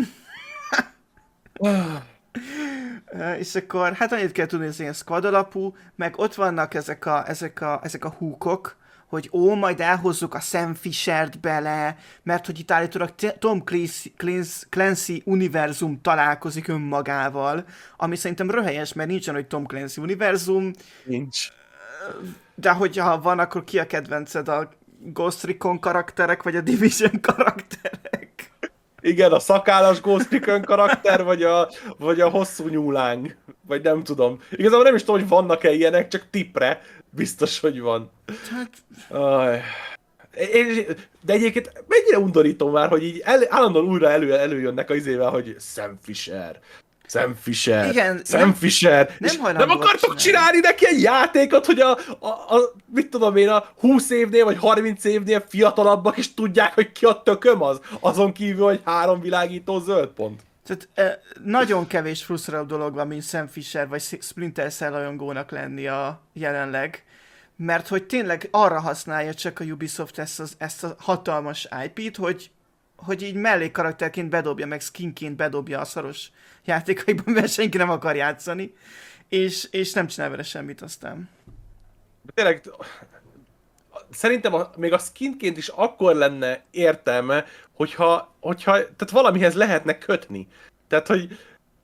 Uh, és akkor hát annyit kell tudni, hogy ez ilyen squad alapú, meg ott vannak ezek a, ezek a, ezek a húkok, hogy ó, majd elhozzuk a Sam Fishert bele, mert hogy itt állítólag T- Tom Clancy, Clancy, Clancy univerzum találkozik önmagával, ami szerintem röhelyes, mert nincsen, hogy Tom Clancy univerzum, Nincs. de hogyha van, akkor ki a kedvenced, a Ghost Recon karakterek, vagy a Division karakterek? Igen, a szakállas Ghost Recon karakter, vagy a, vagy a hosszú nyúláng. Vagy nem tudom. Igazából nem is tudom, hogy vannak-e ilyenek, csak tippre biztos, hogy van. Hát, Aj. És- De egyébként mennyire undorító már, hogy így el, állandóan újra elő, előjönnek az izével, hogy Sam Fisher. Sam Fisher. Igen, Sam nem- Fisher. nem És hajlandóak nem akartok csinálni. csinálni neki egy játékot, hogy a, a, a, mit tudom én, a húsz évnél vagy harminc évnél fiatalabbak is tudják, hogy ki a tököm az? Azon kívül, hogy három világító zöld pont. Tehát eh, nagyon kevés frusztráló dolog van, mint Sam Fisher vagy Splinter Cell rajongónak lenni a jelenleg, mert hogy tényleg arra használja csak a Ubisoft ezt, az, ezt a hatalmas i pé-t, hogy, hogy így mellékkarakterként bedobja, meg skinként bedobja a szaros játékaiban, mert senki nem akar játszani, és, és nem csinál vele semmit aztán. De tényleg, szerintem a, még a skinként is akkor lenne értelme, hogyha, hogyha tehát valamihez lehetne kötni. Tehát, hogy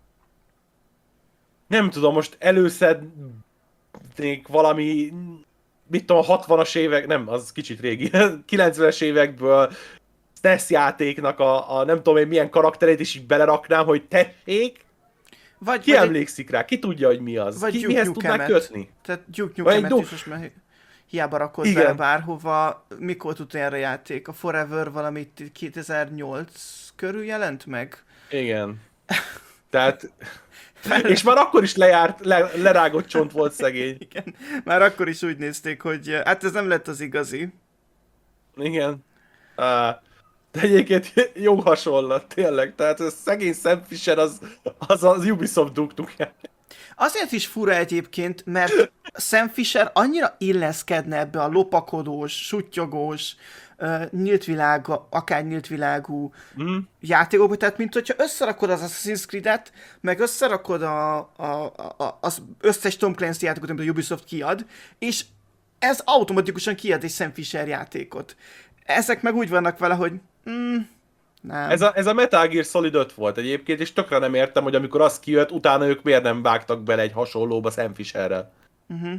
nem tudom, most előszednék valami, mit tudom, a hatvanas évek, nem, az kicsit régi, kilencvenes évekből es en e es játéknak a, a nem tudom én milyen karakterét is így beleraknám, hogy tessék, Vagy, ki vagy emlékszik rá, ki tudja, hogy mi az, vagy ki, Duke mihez Nukem-et. tudná kötni. Tehát Duke Vagy egy Nukem-et Duke- is most már hiába rakod Igen. bele bárhova. Mikor tud erre játék? A Forever valamit kétezer-nyolc körül jelent meg? Igen. Tehát... És már akkor is lejárt, le, lerágott csont volt szegény. Igen. Már akkor is úgy nézték, hogy hát ez nem lett az igazi. Igen. Á, de egyébként jó hasonlat, tényleg. Tehát a szegény Sam Fisher az az, az Ubisoft dugtuk. Azért is fura egyébként, mert Sam Fisher annyira illeszkedne ebbe a lopakodós, suttyogós, uh, nyílt világ, akár nyílt világú Mm. játékokba, tehát mint hogyha összerakod az Assassin's Creed-et, meg összerakod a, a, a, az összes Tom Clancy játékot, amit a Ubisoft kiad, és ez automatikusan kiad egy Sam Fisher játékot. Ezek meg úgy vannak vele, hogy mm, nem. Ez a, ez a Metal Gear Solid öt volt egyébként, és tökre nem értem, hogy amikor az kijött, utána ők miért nem vágtak bele egy hasonlóba Sam Fisherrel. Uh-huh.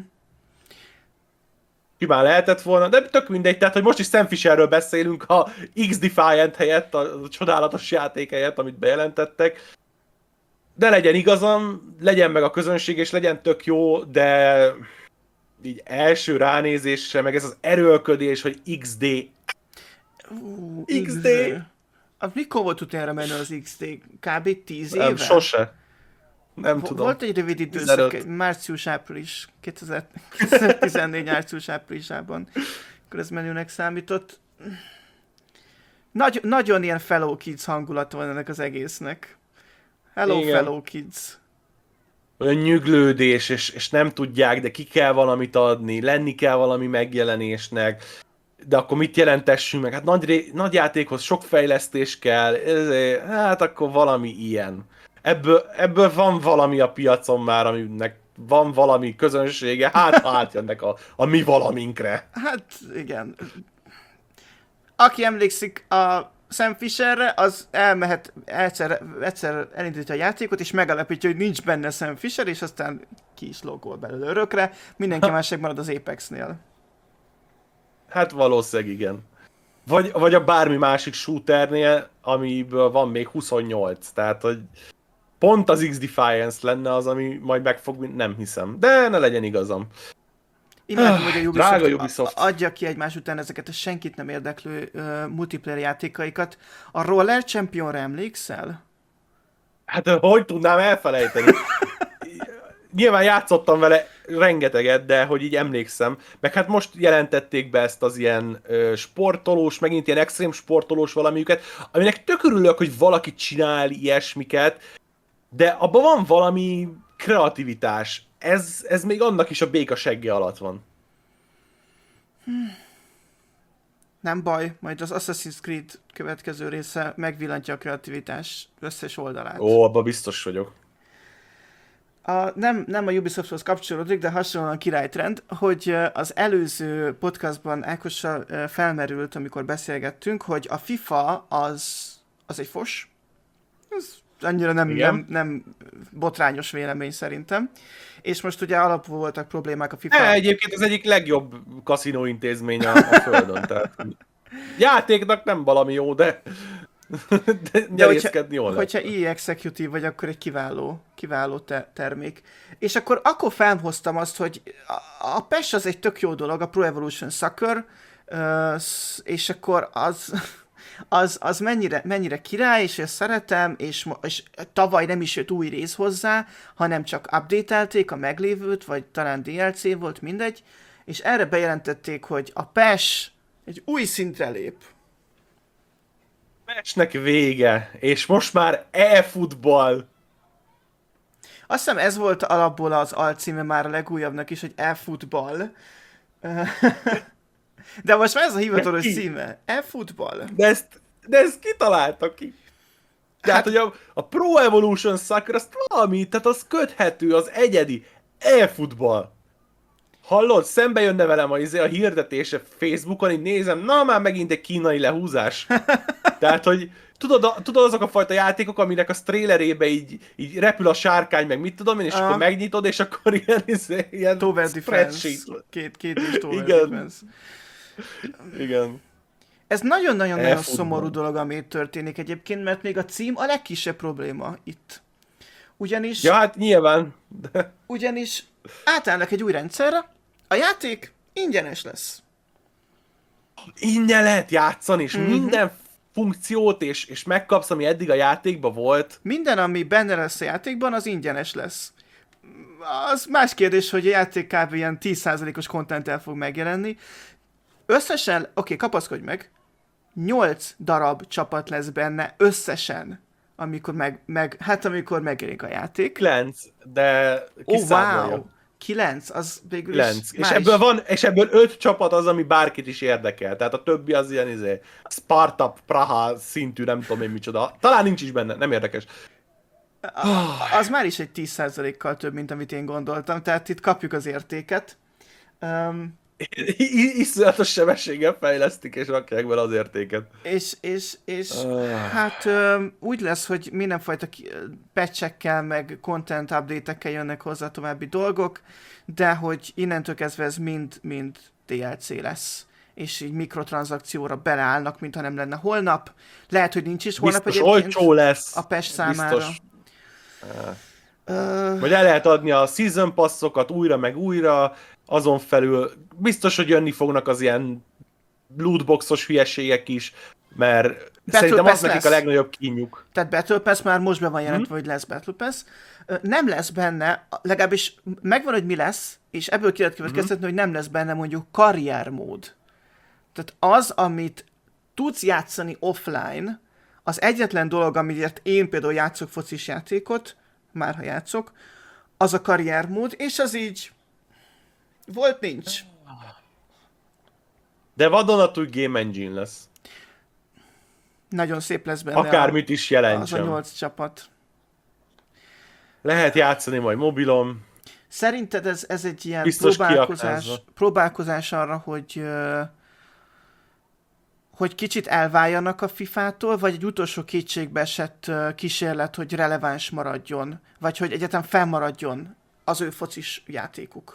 Simán lehetett volna, de tök mindegy, tehát hogy most is Sam Fisherről beszélünk a X-Defiant helyett, a csodálatos játék helyett, amit bejelentettek. De legyen igazam, legyen meg a közönség, és legyen tök jó, de így első ránézésre, meg ez az erőlködés, hogy iksz dé. Uh, iksz dé. Az mikor volt utoljára menő az iksz dé? Kb. tíz éve? Nem, sose. Nem Vo- tudom. Volt egy rövid időszak, tizenöt. március-április, kétezer-tizennégy március-áprilisában, akkor ez menőnek számított. Nagy, nagyon ilyen fellow kids hangulat van ennek az egésznek. Hello, Igen. fellow kids. Olyan nyüglődés, és, és nem tudják, de ki kell valamit adni, lenni kell valami megjelenésnek, de akkor mit jelentessünk meg? Hát nagy, ré- nagy játékhoz sok fejlesztés kell, ezért, hát akkor valami ilyen. Ebből, ebből van valami a piacon már, aminek van valami közönsége, hát ha átjönnek a, a mi valaminkre. Hát igen. Aki emlékszik a Sam Fisherre, az elmehet, egyszer, egyszer elindítja a játékot, és megalapítja, hogy nincs benne Sam Fisher, és aztán ki is logol belőle örökre. Mindenki másik marad az Apexnél. Hát valószínűleg igen. Vagy, vagy a bármi másik shooternél, amiből van még huszonnyolc, tehát hogy pont az X-Defiance lenne az, ami majd meg fog, nem hiszem. De ne legyen igazam. Imádom, hogy a Ubisoft, Drága Ubisoft. a- adja ki egymás után ezeket a senkit nem érdeklő uh, multiplayer játékaikat. A Roller Championra emlékszel? Hát hogy tudnám elfelejteni? Nyilván játszottam vele rengeteget, de hogy így emlékszem. Meg hát most jelentették be ezt az ilyen ö, sportolós, megint ilyen extrém sportolós valamiüket, aminek tök örülök, hogy valaki csinál ilyesmiket, de abban van valami kreativitás. Ez, ez még annak is a béka segge alatt van. Nem baj, majd az Assassin's Creed következő része megvillantja a kreativitás összes oldalát. Ó, abban biztos vagyok. A, nem, nem a Ubisofthoz kapcsolódik, de hasonlóan királytrend, hogy ö, az előző podcastban Ákossal ö, felmerült, amikor beszélgettünk, hogy a FIFA az, az egy fos. Ez annyira nem, Igen. nem, nem botrányos vélemény szerintem. És most ugye alapul voltak problémák a FIFA... Ne, egyébként az egyik legjobb kaszinó intézmény a, a Földön. Tehát játéknak nem valami jó, de, de nyerészkedni jól lehet. hogyha E A Executive vagy, akkor egy kiváló, kiváló te- termék. És akkor, akkor felhoztam azt, hogy a, a pés az egy tök jó dolog, a Pro Evolution Soccer, ö, sz- és akkor az, az, az mennyire, mennyire király, és ezt szeretem, és, mo- és tavaly nem is jött új rész hozzá, hanem csak update-elték a meglévőt, vagy talán dé el cé volt, mindegy, és erre bejelentették, hogy a pés egy új szintre lép. Meccsnek vége, és most már e-futball. Azt hiszem ez volt alapból az alcíme már a legújabbnak is, hogy e-futball. De most már ez a hivatalos De ki? címe. E-futball. De ezt, de ezt kitalálta ki. Tehát, Hát, hogy a, a Pro Evolution Soccer, azt valami, tehát az köthető, az egyedi e-futball. Hallod, szembe jönne velem a, izé, a hirdetése Facebookon, így nézem, na már megint egy kínai lehúzás. Tehát, hogy tudod, a, tudod azok a fajta játékok, aminek a trailerébe így, így repül a sárkány, meg mit tudom én, és Aha. akkor megnyitod, és akkor ilyen, izé, ilyen Tower Defense. spreadsheet. Két, két és Tower Igen. Defense. Igen. Ez nagyon-nagyon-nagyon E-futball. szomorú dolog, ami itt történik egyébként, mert még a cím a legkisebb probléma itt. Ugyanis, Ja, hát nyilván. De... ugyanis átállnak egy új rendszerre, a játék ingyenes lesz. Ingyen lehet játszani, és Mhm. minden funkciót, és, és megkapsz, ami eddig a játékban volt. Minden, ami benne lesz a játékban, az ingyenes lesz. Az más kérdés, hogy a játék kb. Ilyen tíz százalékos contenttel fog megjelenni. Összesen, oké, okay, kapaszkodj meg, nyolc darab csapat lesz benne összesen, amikor meg, meg hát amikor megjelenik a játék. kilenc, de Ó, kiszámolja. wow! kilenc, az végül kilenc. is És más. ebből van, és ebből öt csapat az, ami bárkit is érdekel. Tehát a többi az ilyen izé, Sparta, Praha szintű, nem tudom én micsoda. Talán nincs is benne, nem érdekes. Az már is egy tíz százalékkal több, mint amit én gondoltam, tehát itt kapjuk az értéket. Um, I- Iszonyatos sebességgel fejlesztik, és rakják bele az értéket. és és, és Ah. hát öm, úgy lesz, hogy mindenfajta ki- patchekkel, meg content update-ekkel jönnek hozzá további dolgok, de hogy innentől kezdve ez mind, mind dé el cé lesz. És így mikrotranszakcióra beleállnak, mintha nem lenne holnap. Lehet, hogy nincs is holnap Biztos egyébként olcsó lesz. a patch számára. Biztos. Ö, Vagy el lehet adni a season passokat újra meg újra, azon felül biztos, hogy jönni fognak az ilyen lootboxos hülyeségek is, mert szerintem az Pass nekik lesz. a legnagyobb kínjuk. Tehát Battle Pass már most be van jelentve, Mhm. hogy lesz Battle Pass. Ö, Nem lesz benne, legalábbis megvan, hogy mi lesz, és ebből ki lehet következtetni, hogy nem lesz benne mondjuk karriermód. Tehát az, amit tudsz játszani offline, az egyetlen dolog, amiért én például játszok focis játékot, már ha játszok, az a karriermód, és az így volt, nincs. De vadonatúj Game Engine lesz. Nagyon szép lesz benne Akármit is a, az a jelentsen. nyolc csapat. Lehet játszani majd mobilon. Szerinted ez, ez egy ilyen Biztos próbálkozás, kiaknázva. próbálkozás arra, hogy, ö, hogy kicsit elváljanak a fifától, vagy egy utolsó kétségbe esett ö, kísérlet, hogy releváns maradjon, vagy hogy egyetem fennmaradjon az ő focis játékuk?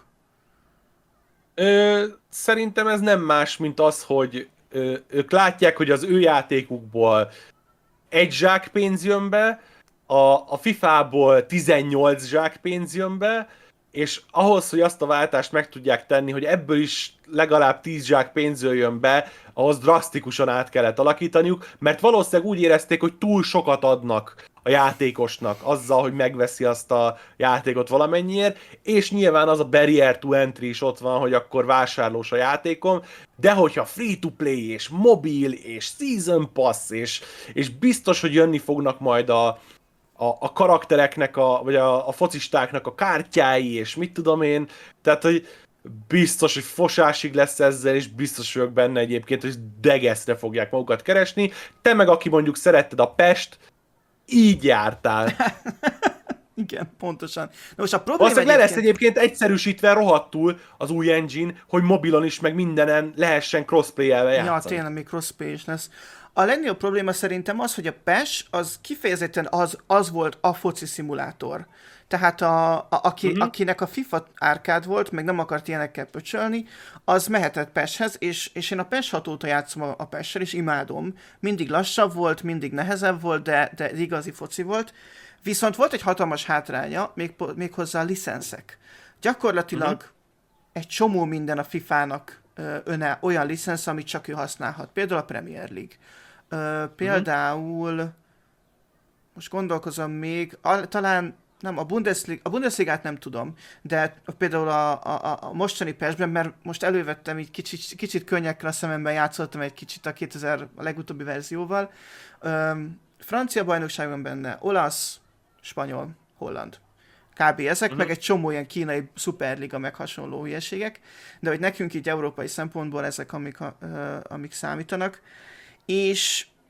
Ö, szerintem ez nem más, mint az, hogy ö, ők látják, hogy az ő játékukból egy zsákpénz jön be, a, a fifából tizennyolc zsákpénz jön be, és ahhoz, hogy azt a váltást meg tudják tenni, hogy ebből is legalább tíz zsák pénz jön be, ahhoz drasztikusan át kellett alakítaniuk, mert valószínűleg úgy érezték, hogy túl sokat adnak a játékosnak azzal, hogy megveszi azt a játékot valamennyiért, és nyilván az a barrier to entry is ott van, hogy akkor vásárlós a játékom, de hogyha free-to-play, és mobil, és season pass, és, és biztos, hogy jönni fognak majd a, a, a karaktereknek, a, vagy a, a focistáknak a kártyái, és mit tudom én, tehát, hogy biztos, hogy fosásig lesz ezzel, és biztos vagyok benne egyébként, hogy degeszre fogják magukat keresni. Te meg, aki mondjuk szeretted a Pest, így jártál. Igen, pontosan. Na most a probléma Valószínűleg le lesz egyébként... egyébként egyszerűsítve rohadtul az új engine, hogy mobilon is, meg mindenen lehessen crossplay-elve Ja, játszani. tényleg még crossplay is lesz. A legnagyobb probléma szerintem az, hogy a PES az kifejezetten az, az volt a foci szimulátor. Tehát a, a, aki, Mhm. akinek a FIFA árkád volt, meg nem akart ilyenekkel pöcsölni, az mehetett PES-hez, és, és én a PES hat óta játszom a, a PES-sel, és imádom. Mindig lassabb volt, mindig nehezebb volt, de, de igazi foci volt. Viszont volt egy hatalmas hátránya, még, méghozzá a licenszek. Gyakorlatilag Mhm. egy csomó minden a fifának ö, öne olyan licensz, amit csak ő használhat. Például a Premier League. Ö, például, most gondolkozom még, a, talán nem, a Bundesliga, a Bundesligát nem tudom, de például a, a, a mostani PES-ben, mert most elővettem, így kicsit, kicsit könnyekkel a szememben játszottam egy kicsit a kétezer a legutóbbi verzióval. Ö, francia bajnokság van benne, olasz, spanyol, holland. Kb. ezek, uh-huh. meg egy csomó ilyen kínai szuperliga, meg hasonló hülyeségek, de hogy nekünk így európai szempontból ezek, amik, uh, amik számítanak. És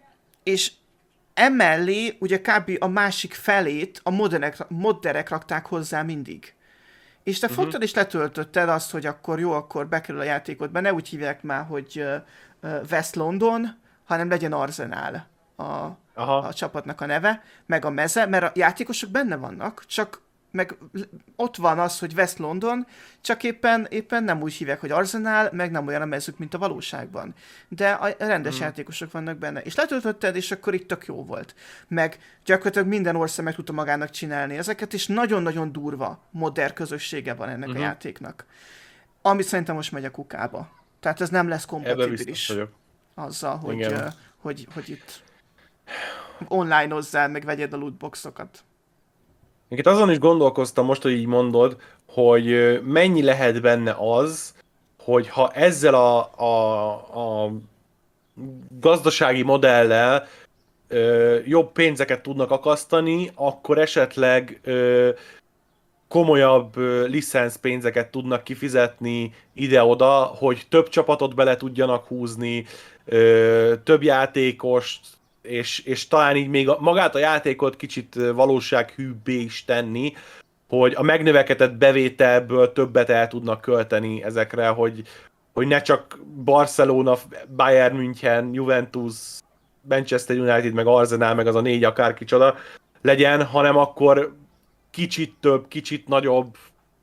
és emellé ugye kb. A másik felét a modderek, modderek rakták hozzá mindig. És te uh-huh. fogtad és letöltötted azt, hogy akkor jó, akkor bekerül a játékodba, ne úgy hívják már, hogy uh, uh, West London, hanem legyen Arsenal a, a csapatnak a neve, meg a meze, mert a játékosok benne vannak, csak meg ott van az, hogy West London, csak éppen, éppen nem úgy hívják, hogy Arsenal, meg nem olyan a mezük, mint a valóságban. De a rendes hmm. játékosok vannak benne. És letöltötted, és akkor itt tök jó volt. Meg gyakorlatilag minden ország meg tudta magának csinálni ezeket, és nagyon-nagyon durva modern közössége van ennek hmm. a játéknak. Amit szerintem most megy a kukába. Tehát ez nem lesz kompatibilis azzal, hogy, uh, hogy, hogy itt online-ozzál, meg vegyed a lootboxokat. Én itt azon is gondolkoztam most, hogy így mondod, hogy mennyi lehet benne az, hogy ha ezzel a, a, a gazdasági modellel ö, jobb pénzeket tudnak akasztani, akkor esetleg ö, komolyabb ö, licenszpénzeket tudnak kifizetni ide-oda, hogy több csapatot bele tudjanak húzni, ö, több játékost, És, és talán így még a, magát a játékot kicsit valósághűbbé is tenni, hogy a megnövekedett bevételből többet el tudnak költeni ezekre, hogy, hogy ne csak Barcelona, Bayern München, Juventus, Manchester United, meg Arsenal, meg az a négy akárki csoda legyen, hanem akkor kicsit több, kicsit nagyobb,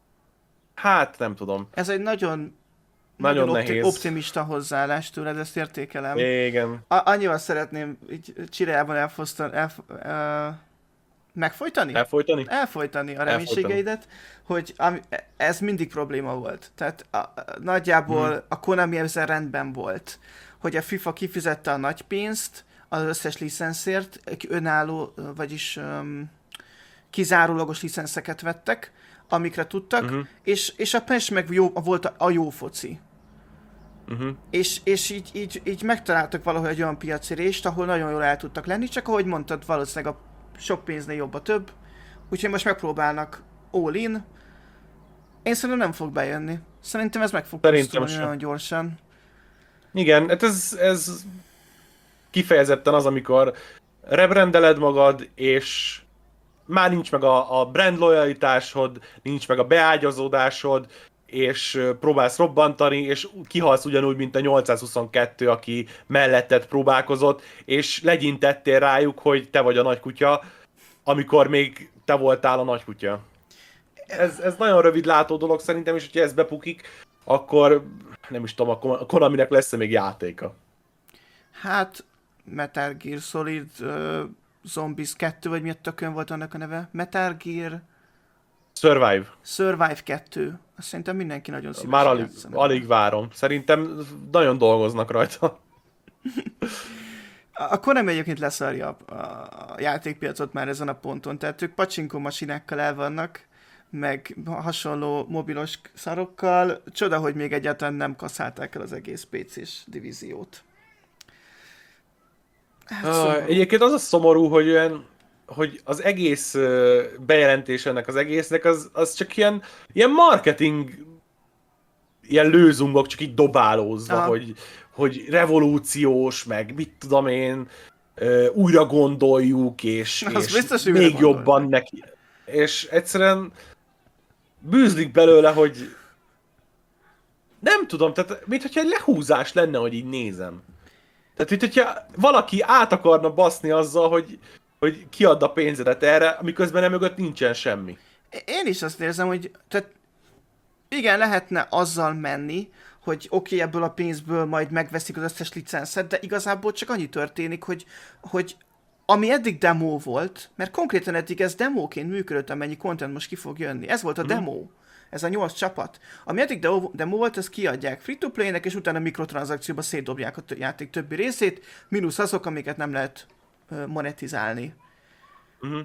hát nem tudom. Ez egy nagyon Nagyon Nagyon nehéz. optimista hozzáállás tőled, ezt értékelem. Igen. A- annyival szeretném így csirájában elfosztani, elf, uh, megfojtani? Elfolytani? Elfolytani a reménységeidet, hogy ami, ez mindig probléma volt. Tehát a, a, nagyjából hmm. a Konami ezzel rendben volt, hogy a FIFA kifizette a nagy pénzt az összes licenszért, önálló, vagyis um, kizárólagos licenszeket vettek, amikre tudtak, uh-huh. és, és a pés meg jó, volt a, a jó foci. Uh-huh. És, és így, így, így megtaláltak valahogy egy olyan piaci rést, ahol nagyon jól el tudtak lenni, csak ahogy mondtad, valószínűleg a sok pénznél jobb a több, úgyhogy most megpróbálnak all in. Én szerintem nem fog bejönni. Szerintem ez meg fog pusztulni nagyon gyorsan. Igen, hát ez, ez kifejezetten az, amikor rebrendeled magad, és már nincs meg a, a brand lojalitásod, nincs meg a beágyazódásod, és próbálsz robbantani, és kihalsz ugyanúgy, mint a nyolcszázhuszonkettő, aki melletted próbálkozott, és legyintettél rájuk, hogy te vagy a nagy kutya, amikor még te voltál a nagy kutya. Ez, ez nagyon rövid látó dolog szerintem, és hogyha ez bepukik, akkor nem is tudom, a Konaminek lesz-e még játéka. Hát, Metal Gear Solid uh, Zombies kettő, vagy miért tökön volt annak a neve? Metal Gear... Survive. Survive kettő. Azt szerintem mindenki nagyon szívesen Már alig, alig várom. Szerintem nagyon dolgoznak rajta. A Konami egyébként leszarja a, a játékpiacot már ezen a ponton, tehát ők pacsinkó masinákkal el vannak, meg hasonló mobilos szarokkal. Csoda, hogy még egyáltalán nem kaszálták el az egész pé cés divíziót. Hát, uh, szóval... Egyébként az a szomorú, hogy olyan, hogy az egész uh, bejelentés ennek az egésznek, az, az csak ilyen, ilyen marketing, ilyen lőzungok, csak így dobálózva, hogy, hogy revolúciós, meg mit tudom én, uh, újra gondoljuk, és, és biztos, még jobban neki. És egyszerűen bűzlik belőle, hogy nem tudom, tehát mintha egy lehúzás lenne, hogy így nézem. Tehát, mint hogyha valaki át akarna baszni azzal, hogy, hogy kiad a pénzedet erre, amiközben emögött nincsen semmi. Én is azt érzem, hogy tehát igen, lehetne azzal menni, hogy oké, okay, ebből a pénzből majd megveszik az összes licenszet, de igazából csak annyi történik, hogy, hogy ami eddig demo volt, mert konkrétan eddig ez demóként működött, amennyi content most ki fog jönni. Ez volt a demo. Hmm. Ez a nyolc csapat. Ami eddig demo volt, ezt kiadják free-to-play-nek, és utána mikrotranszakcióba szétdobják a játék többi részét, mínusz azok, amiket nem lehet uh, monetizálni. Uh-huh.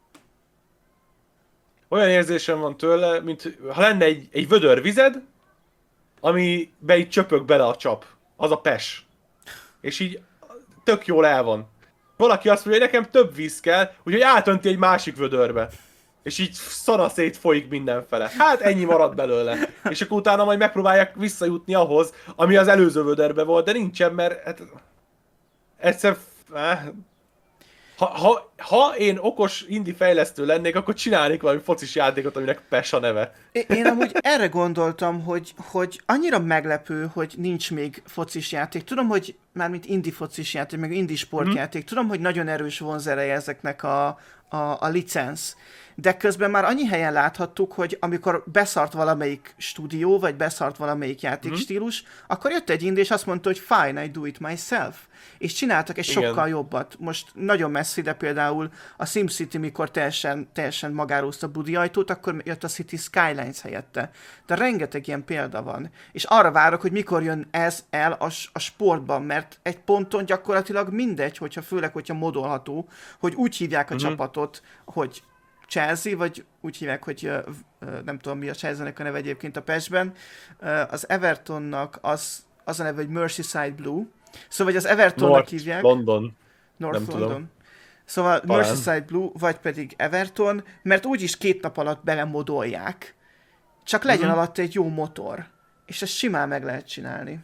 Olyan érzésem van tőle, mint ha lenne egy, egy vödör vized, amibe így csöpög bele a csap. Az a pes. És így tök jól el van. Valaki azt mondja, hogy nekem több víz kell, úgyhogy átönti egy másik vödörbe. És így szanaszét folyik mindenfele. Hát ennyi marad belőle. És akkor utána majd megpróbálják visszajutni ahhoz, ami az előző vödörbe volt, de nincsen, mert hát, egyszer Ha, ha, ha én okos indie fejlesztő lennék, akkor csinálnék valami focis játékot, aminek PES a neve. Én amúgy erre gondoltam, hogy, hogy annyira meglepő, hogy nincs még focis játék. Tudom, hogy mármint indie focis játék, meg indie sportjáték. Tudom, hogy nagyon erős vonzereje ezeknek a, a, a licensz. De közben már annyi helyen láthattuk, hogy amikor beszart valamelyik stúdió, vagy beszart valamelyik játékstílus, mm. akkor jött egy indie, és azt mondta, hogy fine, I do it myself. És csináltak egy Igen. sokkal jobbat. Most nagyon messzi, de például a SimCity, mikor teljesen, teljesen magáról a budi ajtót, akkor jött a City Skylines helyette. De rengeteg ilyen példa van. És arra várok, hogy mikor jön ez el a, a sportban, mert egy ponton gyakorlatilag mindegy, hogyha főleg, hogyha modolható, hogy úgy hívják a mm-hmm. csapatot, hogy Chelsea, vagy úgy hívják, hogy uh, uh, nem tudom mi a Chelsea-nek a neve egyébként a PES-ben. Uh, az Evertonnak az, az a neve, hogy Merseyside Blue. Szóval, vagy az Evertonnak North hívják. London. North nem London. Tudom. Szóval Talán. Merseyside Blue, vagy pedig Everton, mert úgyis két nap alatt belemodolják. Csak legyen mm-hmm. alatt egy jó motor. És ezt simán meg lehet csinálni.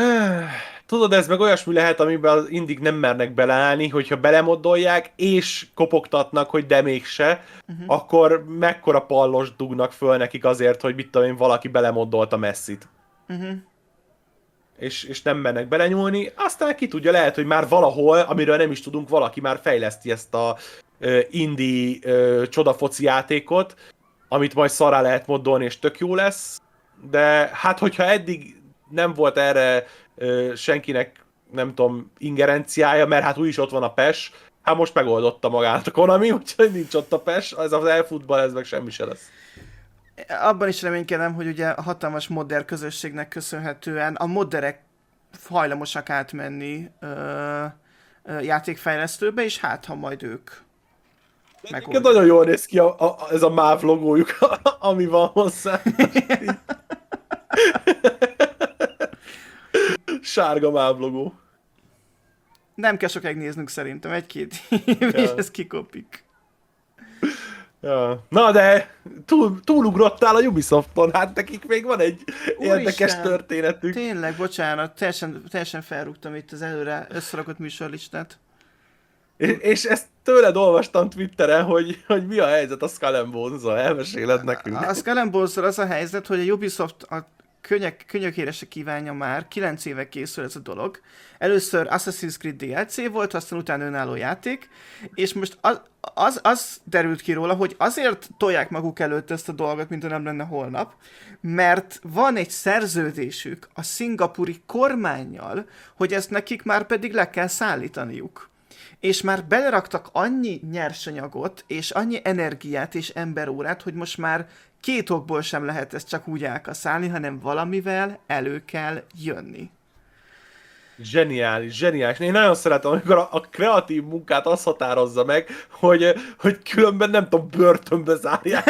Tudod, ez meg olyasmi lehet, amiben az indik nem mernek beleállni, hogyha belemodolják, és kopogtatnak, hogy de mégse, uh-huh. akkor mekkora pallos dugnak föl nekik azért, hogy mit tudom én, valaki belemodolta Messit. Uh-huh. És, és nem mernek belenyúlni, aztán ki tudja, lehet, hogy már valahol, amiről nem is tudunk, valaki már fejleszti ezt a uh, indie uh, csodafoci játékot, amit majd szarrá lehet moddolni, és tök jó lesz, de hát hogyha eddig nem volt erre ö, senkinek, nem tudom, ingerenciája, mert hát úgyis ott van a PES, hát most megoldotta magát a Konami, úgyhogy nincs ott a PES, ez az e-futball, ez meg semmi se lesz. Abban is reménykedem, hogy ugye a hatalmas modder közösségnek köszönhetően a modderek hajlamosak átmenni ö, ö, játékfejlesztőbe, és hát ha majd ők megoldják. Nagyon jól néz ki a, a, ez a MÁV logójuk, ami van hozzá. Sárga MÁV logó. Nem kell sokáig néznünk szerintem, egy-két év, ja. És ez kikopik. Ja. Na de túl, túlugrottál a Ubisofton, hát nekik még van egy Úristen, érdekes történetük. Tényleg, bocsánat, teljesen, teljesen felrúgtam itt az előre összerakott műsorlistát. És, és ezt tőled olvastam Twitteren, hogy, hogy mi a helyzet a Skull and Bones-zal, elmeséled nekünk. A, a Skull and Bones-zal az a helyzet, hogy a Ubisoft a könnyek, könnyökére se kívánja már, kilenc éve készül ez a dolog. Először Assassin's Creed dé el cé volt, aztán utána önálló játék, és most az, az, az derült ki róla, hogy azért tolják maguk előtt ezt a dolgot, mint ha nem lenne holnap, mert van egy szerződésük a szingapúri kormánnyal, hogy ezt nekik már pedig le kell szállítaniuk. És már beleraktak annyi nyersanyagot, és annyi energiát és emberórát, hogy most már két okból sem lehet ezt csak úgy elkaszálni, hanem valamivel elő kell jönni. Zseniális, zseniális. Én nagyon szeretem, amikor a, a kreatív munkát azt határozza meg, hogy, hogy különben nem tudom, börtönbe zárják.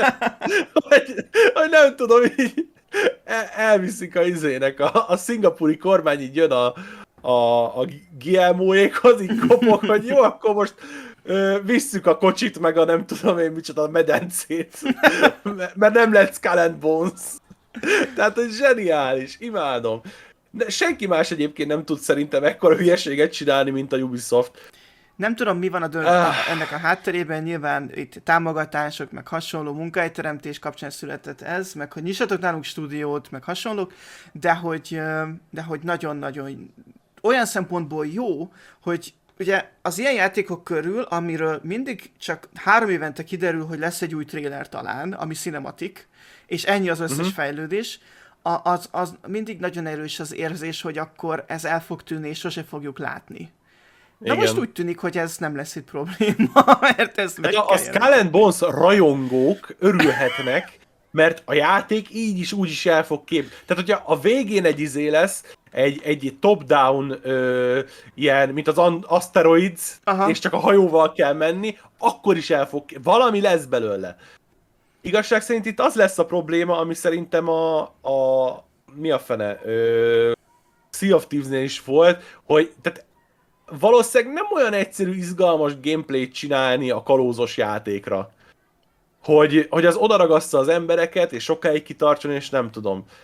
hogy, hogy nem tudom, így el, elviszik a izének. A, a szingapúri kormány így jön a, a, a gé em ó-ékhoz, így kopog, hogy jó, akkor most ö, visszük a kocsit, meg a nem tudom én micsoda, a medencét. Mert nem lett Skull and Bones. Tehát, hogy zseniális, imádom. De senki más egyébként nem tud szerintem ekkora hülyeséget csinálni, mint a Ubisoft. Nem tudom, mi van a dönt ah. ennek a hátterében, nyilván itt támogatások, meg hasonló munkahelyteremtés kapcsán született ez, meg hogy nyissatok nálunk stúdiót, meg hasonlók, de hogy, de hogy nagyon-nagyon olyan szempontból jó, hogy ugye az ilyen játékok körül, amiről mindig csak három évente kiderül, hogy lesz egy új trailer talán, ami cinematic, és ennyi az összes uh-huh. fejlődés, az, az mindig nagyon erős az érzés, hogy akkor ez el fog tűnni, és sose fogjuk látni. De most úgy tűnik, hogy ez nem lesz itt probléma, mert ez meg a, a Skull and Bones rajongók örülhetnek, mert a játék így is úgy is el fog kép. Tehát, hogyha a végén egy izé lesz, egy, egy top-down ö, ilyen, mint az Asteroids, aha. és csak a hajóval kell menni, akkor is el fog kép. Valami lesz belőle. Igazság szerint itt az lesz a probléma, ami szerintem a, a mi a fene, ö, Sea of Thieves-nél is volt, hogy tehát valószínűleg nem olyan egyszerű, izgalmas gameplayt csinálni a kalózos játékra. Hogy, hogy az odaragassza az embereket, és sokáig kitartson, és nem tudom.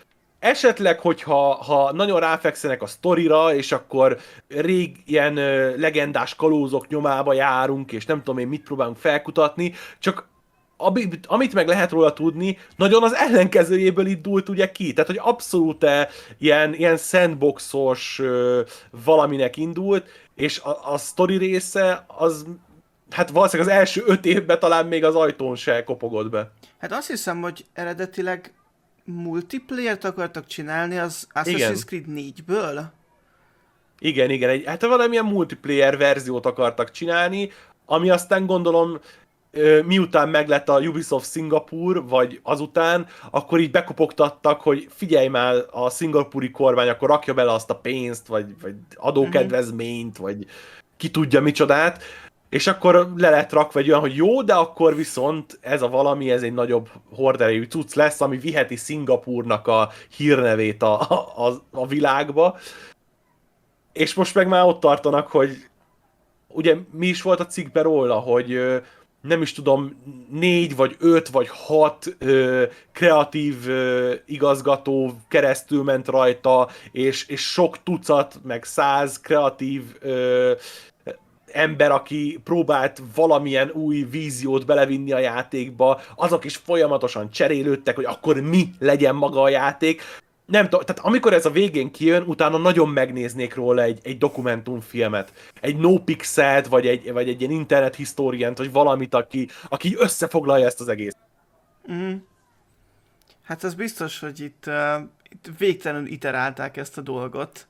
esetleg, hogyha ha nagyon ráfekszenek a sztorira, és akkor rég ilyen ö, legendás kalózok nyomába járunk, és nem tudom én mit próbálunk felkutatni, csak amit, amit meg lehet róla tudni, nagyon az ellenkezőjéből indult ugye ki. Tehát, hogy abszolút -e ilyen, ilyen sandboxos ö, valaminek indult, és a, a sztori része az, hát valószínűleg az első öt évben talán még az ajtón se kopogott be. Hát azt hiszem, hogy eredetileg multiplayer-t akartak csinálni az Assassin's Igen. Creed négyből. Igen, igen, egy, hát valamilyen multiplayer verziót akartak csinálni, ami aztán gondolom, ö, miután meglett a Ubisoft Szingapúr, vagy azután, akkor így bekopogtattak, hogy figyelj már, a szingapúri kormány akkor rakja bele azt a pénzt, vagy, vagy adókedvezményt, vagy ki tudja micsodát, és akkor le lett rakva egy olyan, hogy jó, de akkor viszont ez a valami, ez egy nagyobb horderejű cucc lesz, ami viheti Szingapúrnak a hírnevét a, a, a világba. És most meg már ott tartanak, hogy ugye mi is volt a cikkben róla, hogy ö, nem is tudom, négy vagy öt vagy hat ö, kreatív ö, igazgató keresztül ment rajta, és, és sok tucat, meg száz kreatív ö, ember, aki próbált valamilyen új víziót belevinni a játékba, azok is folyamatosan cserélődtek, hogy akkor mi legyen maga a játék. Nem tudom, tehát amikor ez a végén kijön, utána nagyon megnéznék róla egy, egy dokumentumfilmet, egy NoPixelt, vagy egy, vagy egy ilyen internet historiant, vagy valamit, aki, aki összefoglalja ezt az egész. Mm. Hát az biztos, hogy itt, uh, itt végtelenül iterálták ezt a dolgot.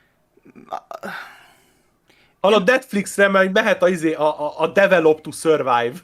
Hallod, Netflixre meg mehet a, izé, a, a, a Develop to Survive.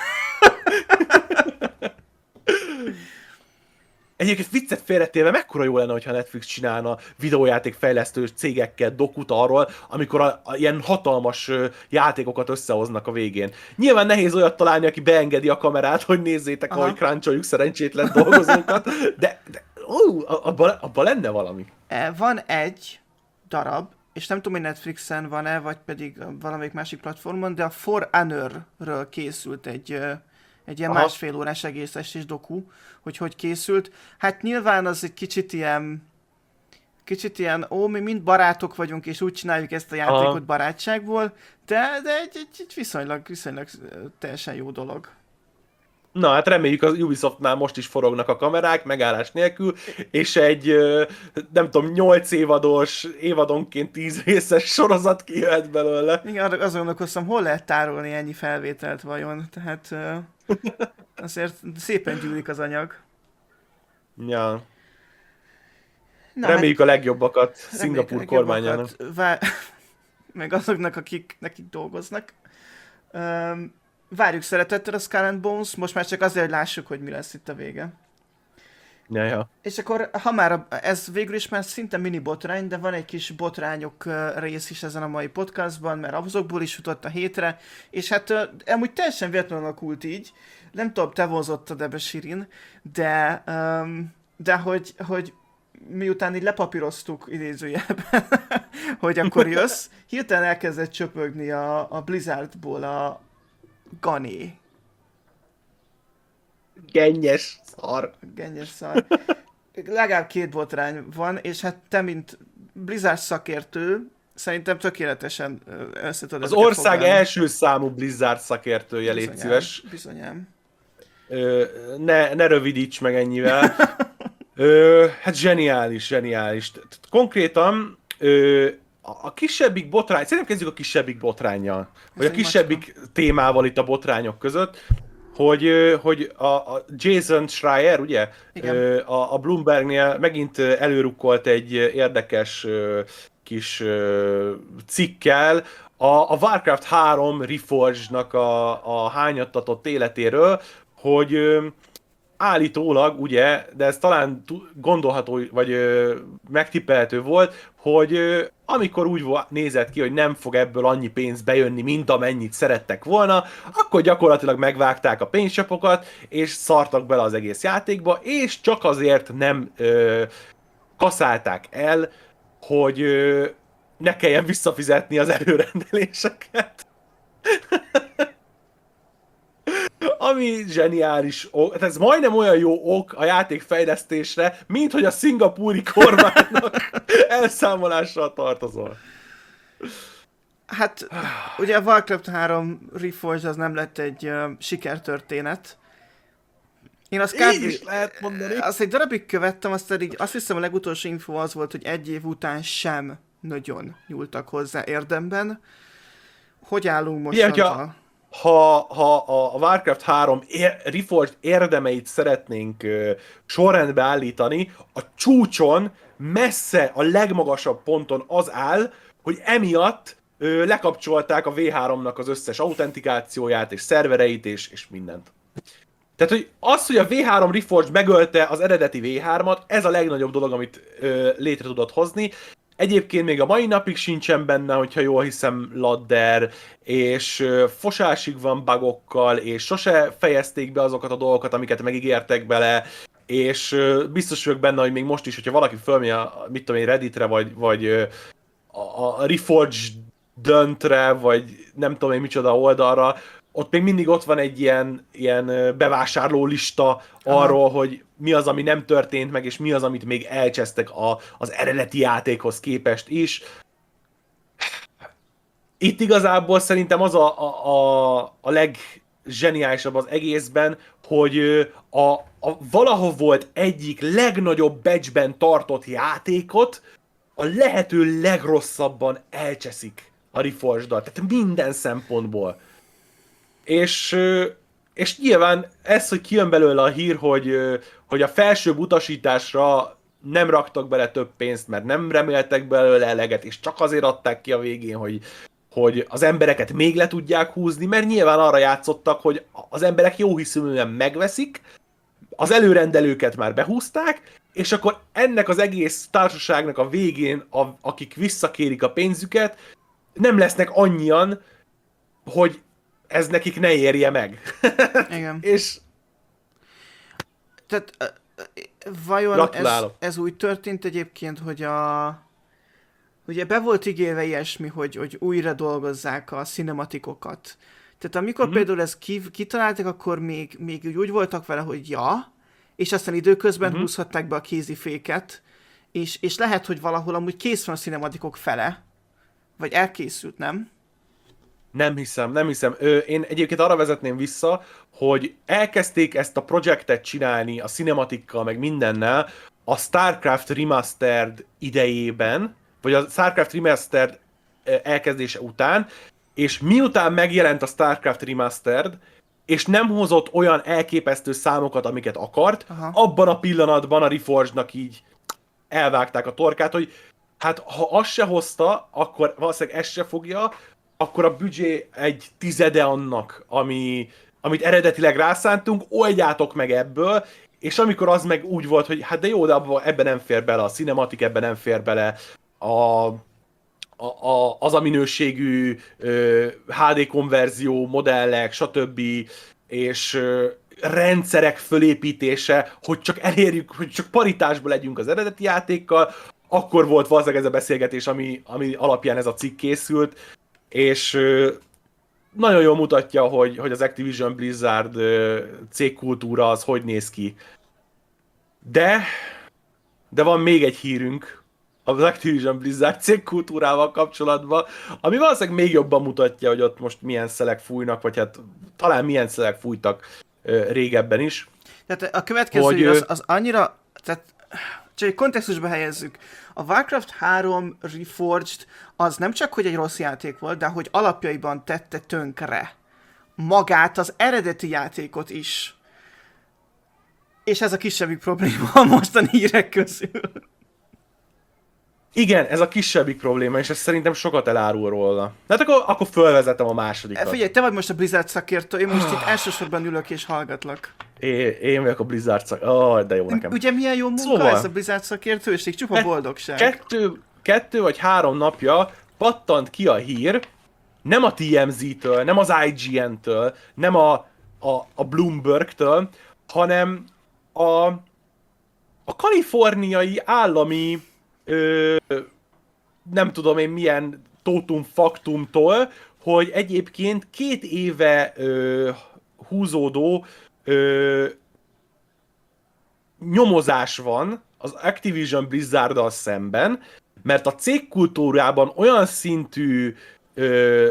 Egyébként viccet félretéve, mekkora jó lenne, hogyha Netflix csinálna videójátékfejlesztő cégekkel dokut arról, amikor a, a, ilyen hatalmas ö, játékokat összehoznak a végén. Nyilván nehéz olyat találni, aki beengedi a kamerát, hogy nézzétek, Aha. ahogy cruncholjuk szerencsétlen dolgozókat, de, de ó, abban abba lenne valami. E, Van egy darab, és nem tudom, hogy Netflixen van-e, vagy pedig valamelyik másik platformon, de a For Honor-ről készült egy, ö, egy ilyen Aha. másfél órás egész estés doku, hogy hogy készült. Hát nyilván az egy kicsit ilyen, kicsit ilyen, ó, mi mind barátok vagyunk, és úgy csináljuk ezt a játékot Aha. barátságból, de, de egy, egy, egy viszonylag, viszonylag ö, teljesen jó dolog. Na, hát reméljük az Ubisoftnál most is forognak a kamerák, megállás nélkül, és egy, ö, nem tudom, nyolc évados, évadonként tíz részes sorozat kijöhet belőle. Igen, arra azon gondolkoztam, hol lehet tárolni ennyi felvételt vajon, tehát ö, azért szépen gyűlik az anyag. Ja. Na, Reméljük a legjobbakat hát, Szingapúr reméljük a kormányának. legjobbakat. Vá- meg azoknak, akik nekik dolgoznak. Öm, várjuk szeretettel a Skull and Bones, most már csak azért, hogy lássuk, hogy mi lesz itt a vége. Ja, ja. És akkor, ha már a, ez végül is már szinte mini botrány, de van egy kis botrányok ö, rész is ezen a mai podcastban, mert azokból is jutott a hétre, és hát ö, amúgy teljesen véletlenül alakult így, nem tudom, te vonzottad ebbe, Sirin, de, öm, de hogy, hogy miután így lepapíroztuk idézőjelben, hogy akkor jössz, hirtelen elkezdett csöpögni a, a Blizzardból a Gané, Gennyes szar. gennyes szar. Legalább két botrány van, és hát te, mint Blizzard szakértő, szerintem tökéletesen ö, össze tudod Az ezeket ország foglalni. első számú Blizzard szakértője, légy Bizonyám, szíves. Bizonyám. Ö, ne, ne rövidíts meg ennyivel. Ö, hát zseniális, zseniális. Tehát konkrétan ö, a a kisebbik botrány, szerintem kezdjük a kisebbik botránnyal, vagy a egy kisebbik témával itt a botrányok között, hogy, ö, hogy a, a Jason Schreier, ugye, Igen. ö, a, a Bloombergnél megint ö, előrukkolt egy érdekes ö, kis ö, cikkel a, a Warcraft három Reforged-nak a, a hányattatott életéről, hogy ö, állítólag, ugye, de ez talán tu- gondolható, vagy ö, megtippelhető volt, hogy ö, amikor úgy vo- nézett ki, hogy nem fog ebből annyi pénz bejönni, mint amennyit szerettek volna, akkor gyakorlatilag megvágták a pénzcsapokat, és szartak bele az egész játékba, és csak azért nem ö, kaszálták el, hogy ö, ne kelljen visszafizetni az előrendeléseket. ami zseniális ok, hát ez majdnem olyan jó ok a játék fejlesztésre, mint hogy a szingapúri kormánynak elszámolással tartozol. Hát, ugye a Warcraft három Reforged az nem lett egy uh, sikertörténet. Én azt Így kb. is lehet mondani. Azt egy darabig követtem, aztán így azt hiszem a legutolsó info az volt, hogy egy év után sem nagyon nyúltak hozzá érdemben. Hogy állunk most? Ilyen, hogyha, ha, ha a Warcraft három ér, Reforged érdemeit szeretnénk uh, sorrendbe állítani, a csúcson messze a legmagasabb ponton az áll, hogy emiatt uh, lekapcsolták a vé háromnak az összes autentikációját és szervereit és, és mindent. Tehát, hogy az, hogy a vé három Reforged megölte az eredeti vé hármat, ez a legnagyobb dolog, amit ö, létre tudott hozni. Egyébként még a mai napig sincsen benne, hogyha jól hiszem, ladder, és ö, fosásig van bugokkal, és sose fejezték be azokat a dolgokat, amiket megígértek bele, és ö, biztos vagyok benne, hogy még most is, hogyha valaki fölmegy a, mit tudom én, Redditre, vagy, vagy ö, a, a Reforged döntre, vagy nem tudom én micsoda oldalra, ott még mindig ott van egy ilyen, ilyen bevásárló lista arról, aha, hogy mi az, ami nem történt meg, és mi az, amit még elcsesztek a, az eredeti játékhoz képest is. Itt igazából szerintem az a, a, a, a legzseniálisabb az egészben, hogy a, a valahol volt egyik legnagyobb batchben tartott játékot a lehető legrosszabban elcseszik a Reforged-dal. Tehát minden szempontból. És, és nyilván ez, hogy kijön belőle a hír, hogy, hogy a felsőbb utasításra nem raktak bele több pénzt, mert nem reméltek belőle eleget, és csak azért adták ki a végén, hogy, hogy az embereket még le tudják húzni, mert nyilván arra játszottak, hogy az emberek jóhiszeműen megveszik, az előrendelőket már behúzták, és akkor ennek az egész társaságnak a végén, a, akik visszakérik a pénzüket, nem lesznek annyian, hogy ez nekik ne érje meg. Igen. És... Tehát uh, vajon ez, ez úgy történt egyébként, hogy a... Ugye be volt ígérve ilyesmi, hogy, hogy újra dolgozzák a cinematikokat. Tehát amikor mm-hmm. például ezt kitaláltak, akkor még, még úgy, úgy voltak vele, hogy ja, és aztán időközben mm-hmm. húzhatták be a kéziféket, és, és lehet, hogy valahol amúgy kész van a cinematikok fele, vagy elkészült, nem? Nem hiszem, nem hiszem. Ö, én egyébként arra vezetném vissza, hogy elkezdték ezt a projektet csinálni a cinematikkal, meg mindennel a StarCraft Remastered idejében, vagy a StarCraft Remastered elkezdése után, és miután megjelent a StarCraft Remastered, és nem hozott olyan elképesztő számokat, amiket akart, aha, abban a pillanatban a Reforged-nak így elvágták a torkát, hogy hát ha azt se hozta, akkor valószínűleg ezt se fogja, akkor a büdzsé egy tizede annak, ami, amit eredetileg rászántunk, oldjátok meg ebből, és amikor az meg úgy volt, hogy hát de jó, de abba, ebben nem fér bele a cinematik, ebben nem fér bele a, a, a, az a minőségű ö, há dé konverzió, modellek, stb. És ö, rendszerek fölépítése, hogy csak elérjük, hogy csak paritásba legyünk az eredeti játékkal, akkor volt valószínűleg ez a beszélgetés, ami, ami alapján ez a cikk készült, és ö, nagyon jól mutatja, hogy, hogy az Activision Blizzard ö, cégkultúra az hogy néz ki. De, de van még egy hírünk az Activision Blizzard cégkultúrával kapcsolatban, ami valószínűleg még jobban mutatja, hogy ott most milyen szelek fújnak, vagy hát talán milyen szelek fújtak ö, régebben is. Tehát a következő hogy, az, az annyira, tehát csak egy kontextusba helyezzük. A Warcraft három Reforged az nem csak, hogy egy rossz játék volt, de hogy alapjaiban tette tönkre magát, az eredeti játékot is. És ez a kisebbik probléma a mostani hírek közül. Igen, ez a kisebbik probléma, és ez szerintem sokat elárul róla. Hát akkor, akkor fölvezetem a másodikat. Figyelj, te vagy most a Blizzard szakértő, én most itt elsősorban ülök és hallgatlak. É, én vagyok a Blizzard szakértő. Oh, de jó nekem. Ugye milyen jó munka szóval, ez a Blizzard szakértőség? Csupa boldogság. Kettő, kettő vagy három napja pattant ki a hír, nem a té em zé-től, nem az i gé en-től, nem a, a, a Bloomberg-től, hanem a, a kaliforniai állami Ö, nem tudom én milyen tótum faktumtól, hogy egyébként két éve ö, húzódó ö, nyomozás van az Activision Blizzarddal szemben, mert a cégkultúrában olyan szintű ö,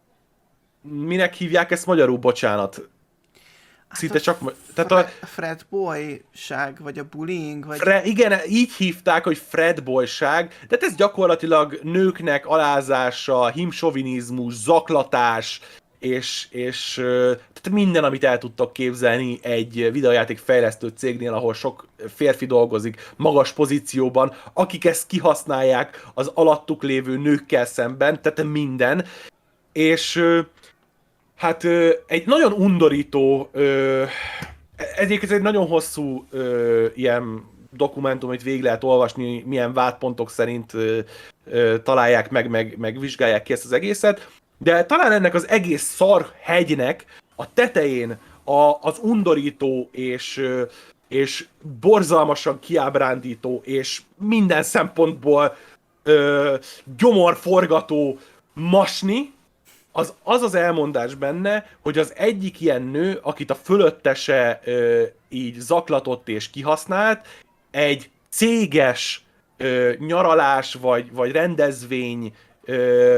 minek hívják ezt magyarul, bocsánat? Szinte Hát a csak... Tehát Fre- a, Fred Boyság, vagy a bullying, vagy... Fre, igen, így hívták, hogy Fred boyság, de hát ez gyakorlatilag nőknek alázása, himsovinizmus, zaklatás, és, és tehát minden, amit el tudtok képzelni egy videojáték fejlesztő cégnél, ahol sok férfi dolgozik magas pozícióban, akik ezt kihasználják az alattuk lévő nőkkel szemben, tehát minden. És hát egy nagyon undorító, egyébként egy nagyon hosszú ilyen dokumentum, amit végig lehet olvasni, milyen vádpontok szerint találják meg, meg, meg vizsgálják ki ezt az egészet, de talán ennek az egész szar hegynek a tetején a, az undorító és, és borzalmasan kiábrándító és minden szempontból ö, gyomorforgató masni, az, az az elmondás benne, hogy az egyik ilyen nő, akit a fölöttese ö, így zaklatott és kihasznált, egy céges ö, nyaralás vagy, vagy rendezvény ö,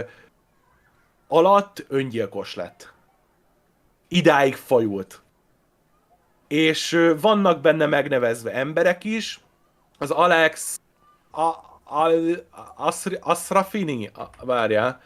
alatt öngyilkos lett. Idáig fajult. És ö, vannak benne megnevezve emberek is, az Alex a, al, Asri, Asrafini, várjál,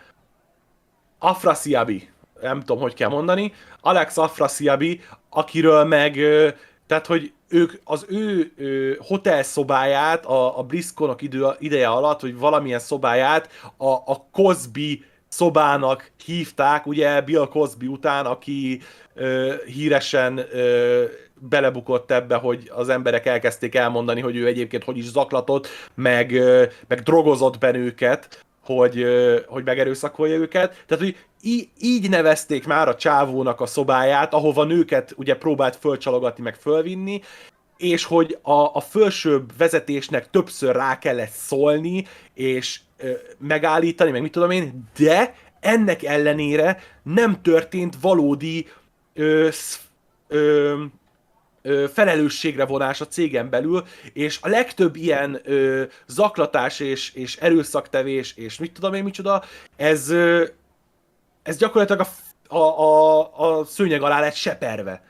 Afrasiabi, nem tudom, hogy kell mondani, Alex Afrasiabi, akiről meg, tehát, hogy ők az ő, ő hotel szobáját a, a BlizzConok idő, ideje alatt, hogy valamilyen szobáját a, a Cosby szobának hívták, ugye Bill Cosby után, aki ö, híresen ö, belebukott ebbe, hogy az emberek elkezdték elmondani, hogy ő egyébként hogy is zaklatott, meg, ö, meg drogozott bennőket, hogy, hogy megerőszakolja őket. Tehát, hogy í- így nevezték már a csávónak a szobáját, ahova nőket ugye próbált fölcsalogatni, meg fölvinni, és hogy a, a felsőbb vezetésnek többször rá kellett szólni, és ö, megállítani, meg mit tudom én, de ennek ellenére nem történt valódi ö, sz, ö, felelősségre vonás a cégen belül, és a legtöbb ilyen ö, zaklatás és, és erőszaktevés, és mit tudom én micsoda, ez, ö, ez gyakorlatilag a, a, a, a szőnyeg alá lett seperve.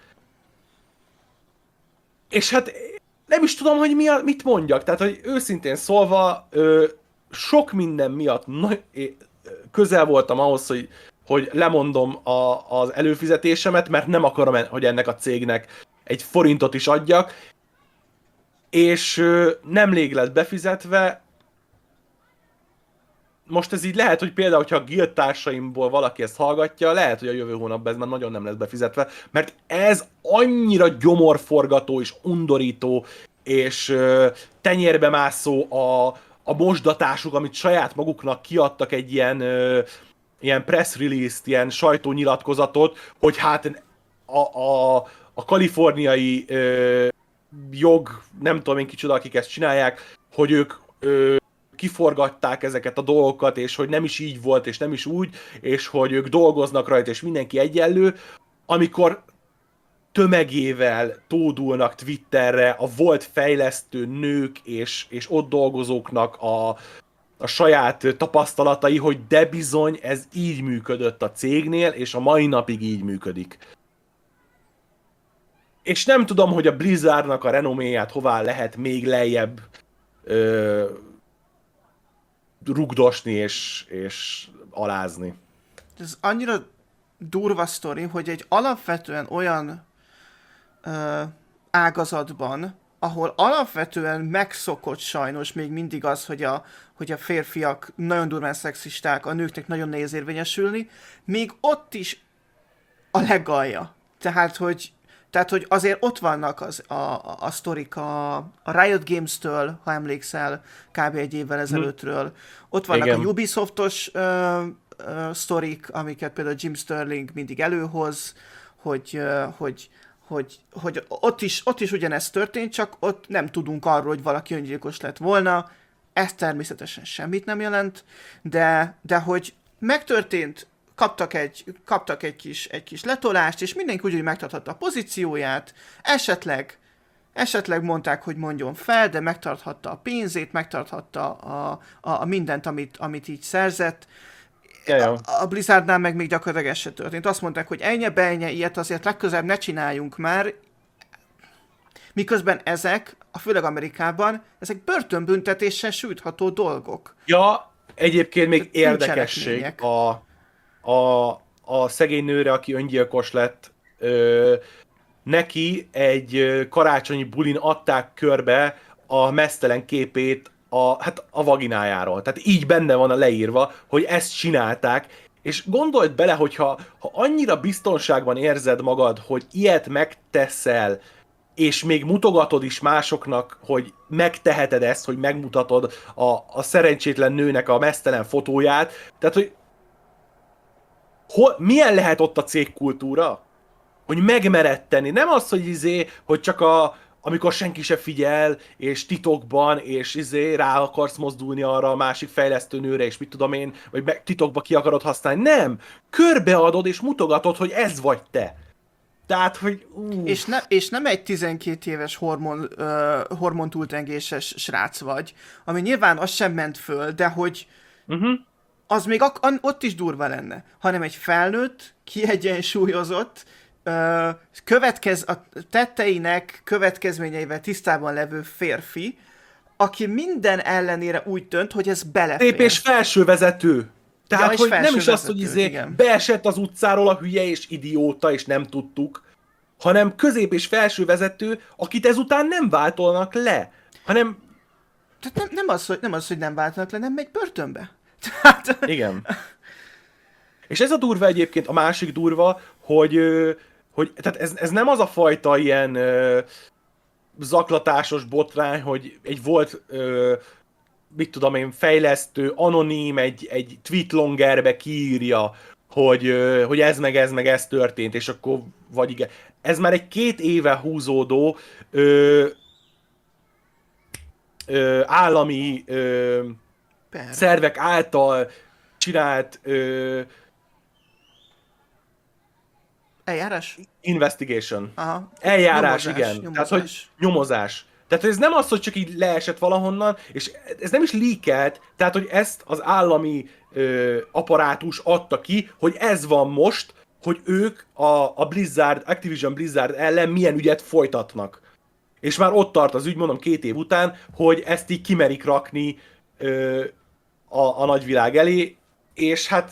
És hát nem is tudom, hogy mi a, mit mondjak, tehát, hogy őszintén szólva, ö, sok minden miatt na, közel voltam ahhoz, hogy, hogy lemondom a, az előfizetésemet, mert nem akarom, hogy ennek a cégnek egy forintot is adjak, és nemrég lett befizetve. Most ez így lehet, hogy például, hogyha a guild társaimból valaki ezt hallgatja, lehet, hogy a jövő hónapban ez már nagyon nem lesz befizetve, mert ez annyira gyomorforgató és undorító, és tenyérbe mászó a, a mosdatásuk, amit saját maguknak kiadtak egy ilyen, ilyen press release-t, ilyen sajtónyilatkozatot, hogy hát a, a a kaliforniai ö, jog, nem tudom én kicsoda, akik ezt csinálják, hogy ők ö, kiforgatták ezeket a dolgokat, és hogy nem is így volt, és nem is úgy, és hogy ők dolgoznak rajta, és mindenki egyenlő, amikor tömegével tódulnak Twitterre a volt fejlesztő nők és, és ott dolgozóknak a, a saját tapasztalatai, hogy de bizony ez így működött a cégnél, és a mai napig így működik. És nem tudom, hogy a Blizzardnak a renoméját hová lehet még lejjebb ö, rugdosni és, és alázni. Ez annyira durva sztori, hogy egy alapvetően olyan ö, ágazatban, ahol alapvetően megszokott sajnos még mindig az, hogy a, hogy a férfiak nagyon durván szexisták, a nőknek nagyon nehéz érvényesülni, még ott is a legalja. Tehát, hogy Tehát, hogy azért ott vannak az, a, a, a sztorik a, a Riot Games-től, ha emlékszel, kb. Egy évvel ezelőttről. Ott vannak Igen. a Ubisoftos ö, ö, sztorik, amiket például Jim Sterling mindig előhoz, hogy, ö, hogy, hogy, hogy ott, is, ott is ugyanezt történt, csak ott nem tudunk arról, hogy valaki öngyilkos lett volna. Ez természetesen semmit nem jelent, de, de hogy megtörtént kaptak egy, kaptak egy kis, egy kis letolást, és mindenki úgy, hogy megtarthatta a pozícióját, esetleg Esetleg mondták, hogy mondjon fel, de megtarthatta a pénzét, megtarthatta a, a, a mindent, amit, amit így szerzett. A, a Blizzardnál meg még gyakorlatilag ez se történt. Azt mondták, hogy ennyi, bennyi, ilyet azért legközelebb ne csináljunk már. Miközben ezek, a főleg Amerikában, ezek börtönbüntetéssel sújtható dolgok. Ja, egyébként még érdekesség a, a, a szegény nőre, aki öngyilkos lett, ö, neki egy karácsonyi bulin adták körbe a meztelen képét a, hát a vaginájáról. Tehát így benne van a leírva, hogy ezt csinálták, és gondold bele, hogyha ha annyira biztonságban érzed magad, hogy ilyet megteszel, és még mutogatod is másoknak, hogy megteheted ezt, hogy megmutatod a, a szerencsétlen nőnek a meztelen fotóját, tehát, hogy hol, milyen lehet ott a cégkultúra? Hogy megmered tenni. Nem az, hogy izé, hogy csak a, amikor senki se figyel, és titokban, és izé rá akarsz mozdulni arra a másik fejlesztő nőre, és mit tudom én, vagy meg, titokba ki akarod használni. Nem! Körbeadod, és mutogatod, hogy ez vagy te. Tehát, hogy... Uh. És, ne, és nem egy tizenkét éves hormon, uh, hormontúltengéses srác vagy, ami nyilván az sem ment föl, de hogy uh-huh. az még ak- ott is durva lenne, hanem egy felnőtt, kiegyensúlyozott, uh, következ, a tetteinek következményeivel tisztában levő férfi, aki minden ellenére úgy dönt, hogy ez belefér. Szép és felsővezető. Tehát, ja, hogy nem is az, hogy izé igen. beesett az utcáról a hülye és idióta, és nem tudtuk, hanem közép és felső vezető, akit ezután nem váltolnak le, hanem... Tehát nem, nem, az, hogy, nem az, hogy nem váltanak le, nem megy börtönbe. Tehát... Igen. És ez a durva egyébként, a másik durva, hogy, hogy tehát ez, ez nem az a fajta ilyen ö, zaklatásos botrány, hogy egy volt... Ö, mit tudom én, fejlesztő, anonim, egy, egy tweetlongerbe kiírja, hogy, hogy ez meg ez meg ez történt, és akkor vagy igen. Ez már egy két éve húzódó ö, ö, állami ö, szervek által csinált ö, eljárás? Investigation. Aha. Eljárás, Nyomozás, igen. nyomozás. Tehát, hogy nyomozás. Tehát ez nem az, hogy csak így leesett valahonnan, és ez nem is leakelt, tehát hogy ezt az állami ö, apparátus adta ki, hogy ez van most, hogy ők a, a Blizzard, Activision Blizzard ellen milyen ügyet folytatnak. És már ott tart az ügy, mondom, két év után, hogy ezt így kimerik rakni ö, a, a nagyvilág elé, és hát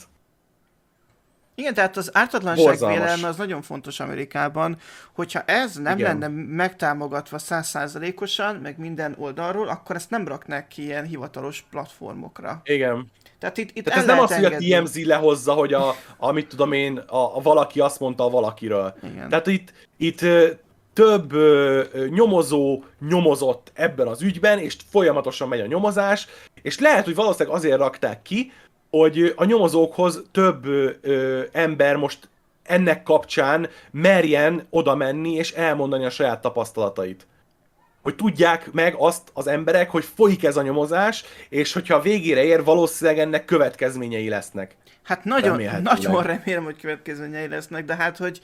igen, tehát az ártatlanság vélelme az nagyon fontos Amerikában, hogyha ez nem igen. lenne megtámogatva száz százalékosan, meg minden oldalról, akkor ezt nem raknák ki ilyen hivatalos platformokra. Igen. Tehát itt, itt Tehát ez nem az, engedni. Hogy a té em zé lehozza, hogy a, a mit tudom én, a, a valaki azt mondta a valakiről. Igen. Tehát itt, itt több ö, nyomozó nyomozott ebben az ügyben, és folyamatosan megy a nyomozás, és lehet, hogy valószínűleg azért rakták ki, hogy a nyomozókhoz több ö, ember most ennek kapcsán merjen oda menni és elmondani a saját tapasztalatait. Hogy tudják meg azt az emberek, hogy folyik ez a nyomozás, és hogyha a végére ér, valószínűleg ennek következményei lesznek. Hát nagyon, nagyon remélem, hogy következményei lesznek, de hát, hogy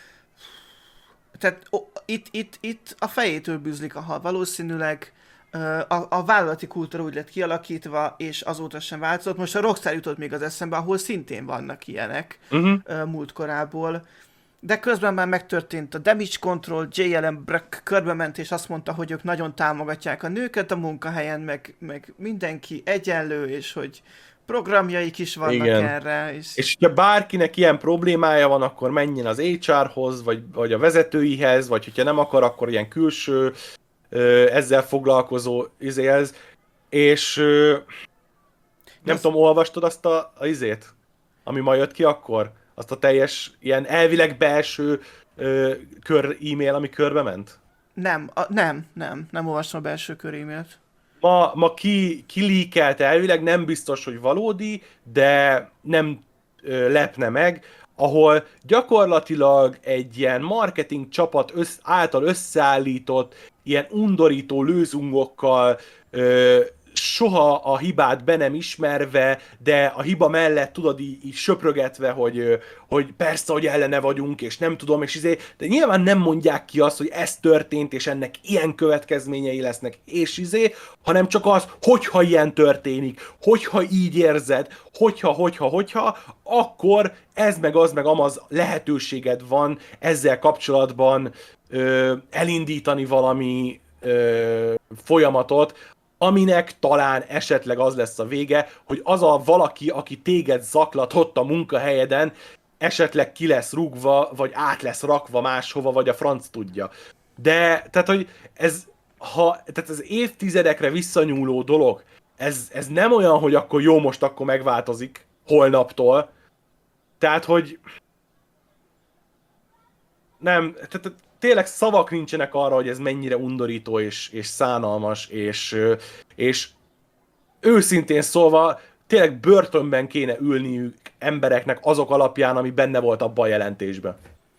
tehát ó, itt, itt, itt a fejétől bűzlik a hal. Valószínűleg A, a vállalati kultúra úgy lett kialakítva, és azóta sem változott. Most a Rockstar jutott még az eszembe, ahol szintén vannak ilyenek uh-huh. múltkorából. De közben már megtörtént a Damage Control, jé el em Brock körbement, és azt mondta, hogy ők nagyon támogatják a nőket a munkahelyen, meg, meg mindenki egyenlő, és hogy programjaik is vannak igen. erre. És... és ha bárkinek ilyen problémája van, akkor menjen az há er-hoz, vagy, vagy a vezetőihez, vagy hogyha nem akar, akkor ilyen külső ezzel foglalkozó izéhez, és nem ez... tudom, olvastad azt a, a izét, ami ma jött ki akkor? Azt a teljes, ilyen elvileg belső ö, kör e-mail, ami körbe ment? Nem, a, nem, nem, nem olvastam a belső kör e-mailt. Ma, ma ki, ki leakelt elvileg, nem biztos, hogy valódi, de nem ö, lepne meg, ahol gyakorlatilag egy ilyen marketing csapat össz, által összeállított, ilyen undorító lőzungokkal ö, soha a hibát be nem ismerve, de a hiba mellett tudod így, így söprögetve, hogy, hogy persze, hogy ellene vagyunk, és nem tudom, és izé, de nyilván nem mondják ki azt, hogy ez történt, és ennek ilyen következményei lesznek, és izé, hanem csak az, hogyha ilyen történik, hogyha így érzed, hogyha, hogyha, hogyha, akkor ez meg az meg amaz lehetőséged van ezzel kapcsolatban ö, elindítani valami ö, folyamatot, aminek talán esetleg az lesz a vége, hogy az a valaki, aki téged zaklatott a munkahelyeden, esetleg ki lesz rúgva, vagy át lesz rakva máshova, vagy a franc tudja. De, tehát, hogy ez, ha, tehát ez évtizedekre visszanyúló dolog, ez, ez nem olyan, hogy akkor jó, most akkor megváltozik holnaptól. Tehát, hogy nem, tehát tényleg szavak nincsenek arra, hogy ez mennyire undorító és, és szánalmas, és, és őszintén szólva tényleg börtönben kéne ülniük embereknek azok alapján, ami benne volt abban a jelentésben.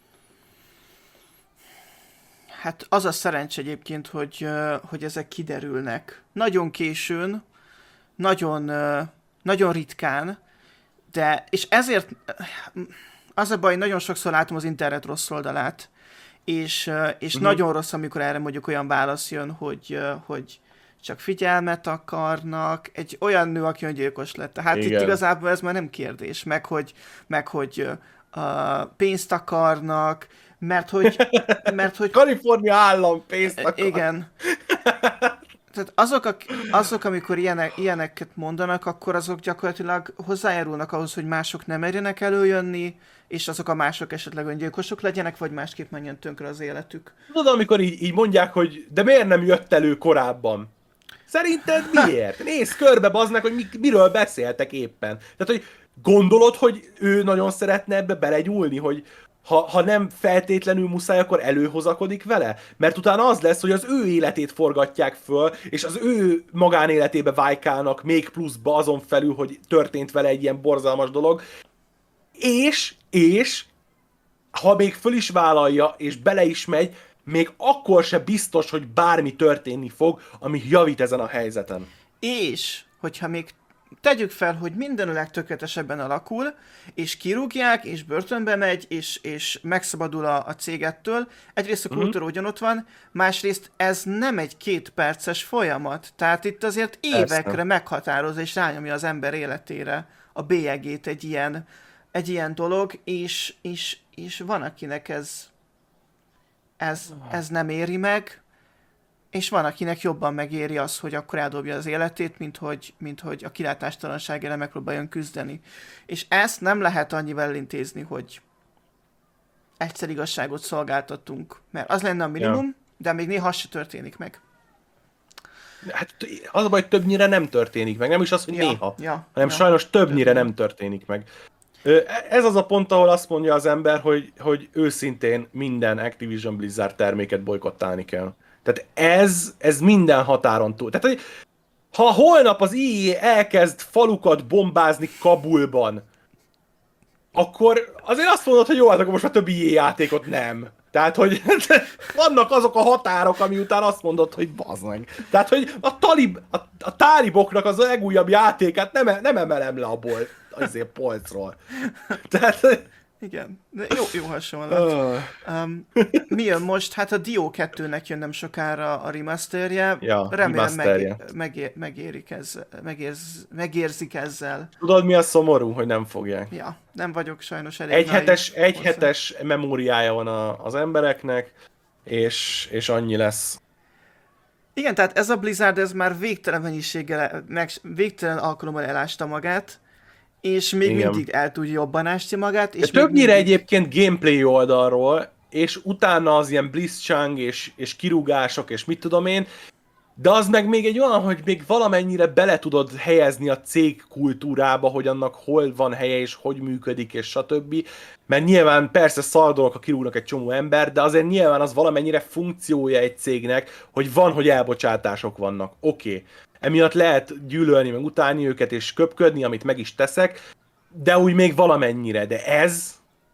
Hát az a szerencs egyébként, hogy, hogy ezek kiderülnek. Nagyon későn, nagyon, nagyon ritkán, de, és ezért az a baj, nagyon sokszor látom az internet rossz oldalát, és, és uh-huh. nagyon rossz, amikor erre mondjuk olyan válasz jön, hogy, hogy csak figyelmet akarnak, egy olyan nő, aki öngyilkos lett. Tehát igen. Itt igazából ez már nem kérdés, meg hogy, meg, hogy uh, pénzt akarnak, mert hogy... Mert, hogy Kalifornia állam pénzt akar. Igen. Tehát azok, azok amikor ilyenek, ilyeneket mondanak, akkor azok gyakorlatilag hozzájárulnak ahhoz, hogy mások nem merjenek előjönni, és azok a mások esetleg öngyilkosok legyenek, vagy másképp menjen tönkre az életük. Tudod, amikor így, így mondják, hogy de miért nem jött elő korábban? Szerinted miért? Nézd körbe, baznak, hogy mi, miről beszéltek éppen. Tehát, hogy gondolod, hogy ő nagyon szeretne ebbe belegyúlni, hogy ha, ha nem feltétlenül muszáj, akkor előhozakodik vele? Mert utána az lesz, hogy az ő életét forgatják föl, és az ő magánéletébe vájkálnak még pluszba azon felül, hogy történt vele egy ilyen borzalmas dolog. És, és, ha még föl is vállalja, és bele is megy, még akkor se biztos, hogy bármi történni fog, ami javít ezen a helyzeten. És, hogyha még tegyük fel, hogy minden a legtökéletesebben alakul, és kirúgják, és börtönbe megy, és, és megszabadul a, a cégettől. Egyrészt a kultúra uh-huh. ugyanott van, másrészt ez nem egy két perces folyamat. Tehát itt azért évekre Persze. meghatározza és rányomja az ember életére a bélyegét egy ilyen, egy ilyen dolog, és, és, és van, akinek ez, ez, ez nem éri meg, és van, akinek jobban megéri az, hogy akkor eldobja az életét, mint hogy, mint hogy a kilátástalanság ellen megpróbáljon küzdeni. És ezt nem lehet annyival elintézni, hogy egyszer igazságot szolgáltatunk, mert az lenne a minimum, ja. de még néha az se történik meg. Hát az a baj, hogy többnyire nem történik meg, nem is az, hogy ja, néha, ja, hanem ja. sajnos többnyire nem történik meg. Ez az a pont, ahol azt mondja az ember, hogy, hogy őszintén minden Activision Blizzard terméket bolykottálni kell. Tehát ez, ez minden határon túl. Tehát, hogy ha holnap az i á elkezd falukat bombázni Kabulban, akkor azért azt mondod, hogy jó, hát akkor most a többi i á játékot nem. Tehát, hogy vannak azok a határok, ami után azt mondod, hogy bazd meg. Tehát, hogy a, talib, a, a táliboknak az a legújabb játékát nem, nem emelem le a bolt, azért polcról. Tehát... Igen, de jó, jó hasonlat. Oh. Um, mi jön most? Hát a Dio kettőnek jön nem sokára a remasterje. Ja, Remélem remasterje. Meg, megér, megérik ezzel, megérz, megérzik ezzel. Tudod, mi a szomorú, hogy nem fogják? Ja, nem vagyok sajnos elég. Egy hetes, egy hetes memóriája van a, az embereknek, és, és annyi lesz. Igen, tehát ez a Blizzard, ez már végtelen mennyiséggel, meg végtelen alkalommal elásta magát, és még Igen. mindig el tudja jobban ásni magát. És többnyire mindig... egyébként gameplay oldalról, és utána az ilyen blitzchung és, és kirúgások, és mit tudom én, de az meg még egy olyan, hogy még valamennyire bele tudod helyezni a cég kultúrába, hogy annak hol van helye, és hogy működik, és stb. Mert nyilván persze szar ha kirúgnak egy csomó ember, de azért nyilván az valamennyire funkciója egy cégnek, hogy van, hogy elbocsátások vannak. Oké. Okay. Emiatt lehet gyűlölni, meg utálni őket, és köpködni, amit meg is teszek, de úgy még valamennyire. De ez...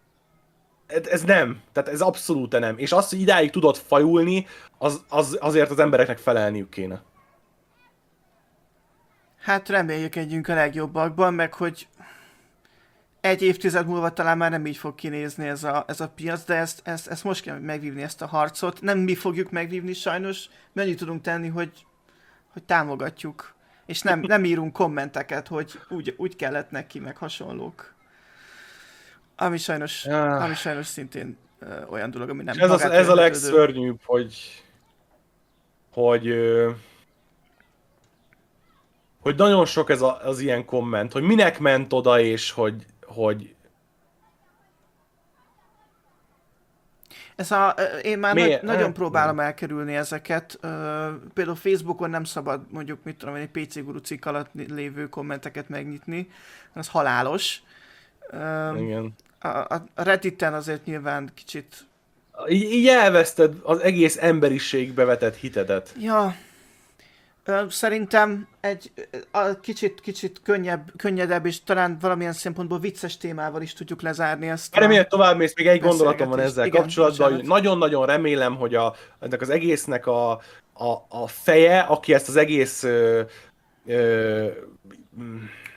Ez nem. Tehát ez abszolút nem. És az, hogy idáig tudod fajulni, az, az, azért az embereknek felelniük kéne. Hát remélkedjünk a legjobbakban, meg hogy egy évtized múlva talán már nem így fog kinézni ez a, ez a piac, de ezt, ezt, ezt most kell megvívni, ezt a harcot. Nem mi fogjuk megvívni sajnos, mi annyit tudunk tenni, hogy, hogy támogatjuk. És nem, nem írunk kommenteket, hogy úgy, úgy kellett neki, meg hasonlók. Ami sajnos, Ah. ami sajnos szintén ö, olyan dolog, ami nem Ez, az, ez a értetődő. legszörnyűbb, hogy, hogy, ö, hogy nagyon sok ez a, az ilyen komment, hogy minek ment oda, és hogy, hogy Ez a, ö, én már Miért? nagy, nagyon Hát, próbálom elkerülni ezeket. Ö, például Facebookon nem szabad mondjuk, mit tudom én, egy pé cé Guru cikk alatt lévő kommenteket megnyitni. Az halálos. Ö, igen. a, a Redditen azért nyilván kicsit... Így, így elveszted az egész emberiségbe vetett hitedet. Ja, ö, szerintem egy a kicsit, kicsit könnyebb, könnyedebb és talán valamilyen szempontból vicces témával is tudjuk lezárni ezt. Erre miért tovább mész, még egy gondolatom van beszélgetést. ezzel Igen, kapcsolatban, hogy bocsánat. nagyon-nagyon remélem, hogy a, ennek az egésznek a, a, a feje, aki ezt az egész ö, ö, mm,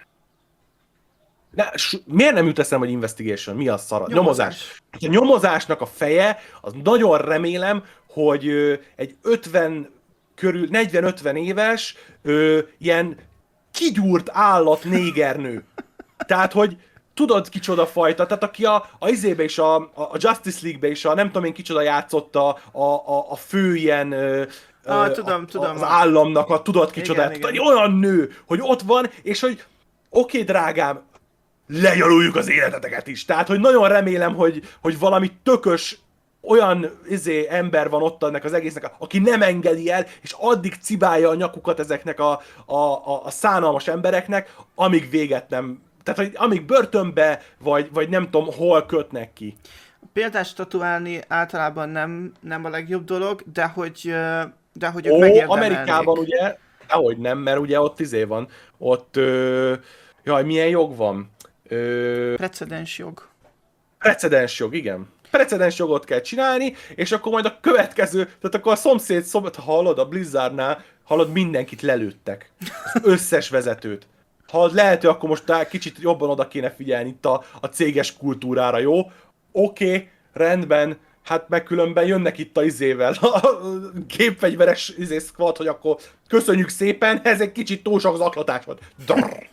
ne, s, miért nem jut eszembe, hogy investigation? Mi az szar? Nyomozás. A nyomozásnak a feje, az nagyon remélem, hogy ö, egy ötven körül, negyven-ötven éves ö, ilyen kigyúrt állat négernő. Tehát, hogy tudod kicsoda fajta, tehát aki a, a izébe is, a, a Justice League-be is, a nem tudom én kicsoda játszotta a, a, a fő ilyen ö, Ah, ö, tudom, a, tudom. az államnak a tudod kicsoda, Igen, igen. egy olyan nő, hogy ott van, és hogy oké, drágám, lenyaluljuk az életeteket is. Tehát, hogy nagyon remélem, hogy, hogy valami tökös olyan izé, ember van ott ennek az egésznek, aki nem engedi el, és addig cibálja a nyakukat ezeknek a, a, a, a szánalmas embereknek, amíg véget nem... Tehát, hogy amíg börtönbe, vagy, vagy nem tudom, hol kötnek ki. Példást tatuálni általában nem, nem a legjobb dolog, de hogy, ö, de hogy ők Ó, megérdemelnék. Amerikában ugye, ahogy nem, mert ugye ott izé van, ott, ö, jaj, milyen jog van? Ö, Precedens jog. Precedens jog, igen. Precedens jogot kell csinálni, és akkor majd a következő, tehát akkor a szomszéd szobat, hallod, a Blizzardnál, hallod, mindenkit lelőttek. Az összes vezetőt. Ha lehető, akkor most tá- kicsit jobban oda kéne figyelni itt a, a céges kultúrára, jó? Oké, okay, rendben, hát meg különben jönnek itt a izével, a gépfegyveres izé squad, hogy akkor köszönjük szépen, ez egy kicsit túl sok zaklatás volt. Drrr.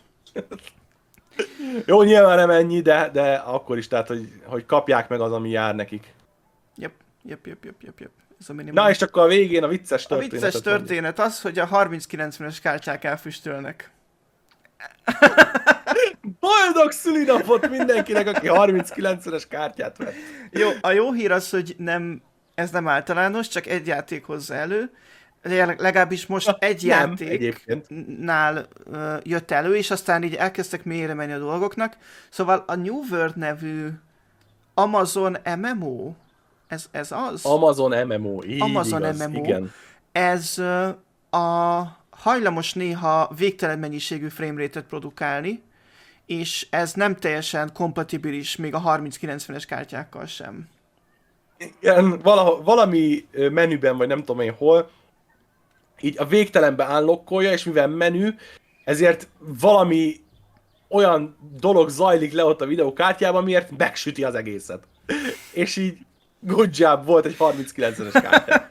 Jó, nyilván nem ennyi, de, de akkor is, tehát, hogy, hogy kapják meg az, ami jár nekik. Jep, jep, jep, jep, jep, jep. Ez a minimum. Na, és akkor a végén a vicces A történet. vicces történet az, hogy a harminc kilencvenes kártyák elfüstölnek. Boldog szülinapot mindenkinek, aki harminc kilencvenes kártyát vett. Jó, a jó hír az, hogy nem, ez nem általános, csak egy játék hozza elő. Legalábbis most egy Nem, egyébként. játéknál uh, jött elő, és aztán így elkezdtek mélyre menni a dolgoknak. Szóval a New World nevű Amazon em em o, ez, ez az? Amazon em em o, így Amazon igaz, em em o. igen. Ez uh, a hajlamos néha végtelen mennyiségű framerate-et produkálni, és ez nem teljesen kompatibilis még a harminc kilencvenes kártyákkal sem. Igen, valaho, valami menüben, vagy nem tudom én hol, így a végtelenbe unlockolja, és mivel menü, ezért valami olyan dolog zajlik le ott a videókártyában, miért megsüti az egészet. És így good job, volt egy harminc kilencvenes kártya.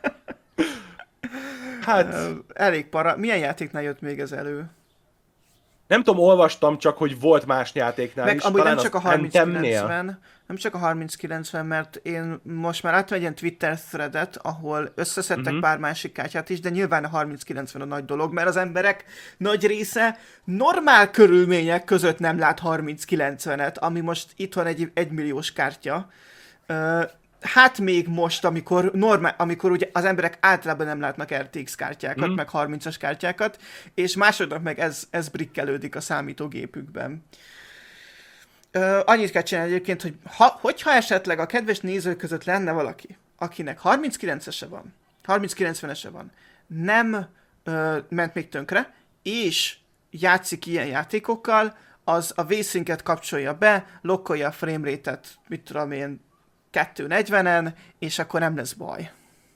Hát, Ö, elég para. Milyen játéknál jött még ez elő? nem tudom, olvastam csak, hogy volt más játéknál Meg is. amúgy talán nem csak a az harminc Anthemnél. kilencven, nem csak a harminc kilencven, mert én most már láttam egy ilyen Twitter threadet, ahol összeszedtek Mhm. pár másik kártyát is, de nyilván a harminc kilencven a nagy dolog, mert az emberek nagy része normál körülmények között nem lát harminc kilencvenet, ami most itt van egy egymilliós kártya. Ö, Hát még most, amikor, normál, amikor ugye az emberek általában nem látnak er té iksz kártyákat, Mhm. meg harmincas kártyákat, és másodnak meg ez, ez brikkelődik a számítógépükben. Ö, annyit kell csinálni egyébként, hogy ha, hogyha esetleg a kedves nézők között lenne valaki, akinek harminc kilencese van, harminc kilencvenese van, nem ö, ment még tönkre, és játszik ilyen játékokkal, az a V-Sync-et kapcsolja be, lokkolja a framerate-et, mit tudom én, kettő negyvenen, és akkor nem lesz baj.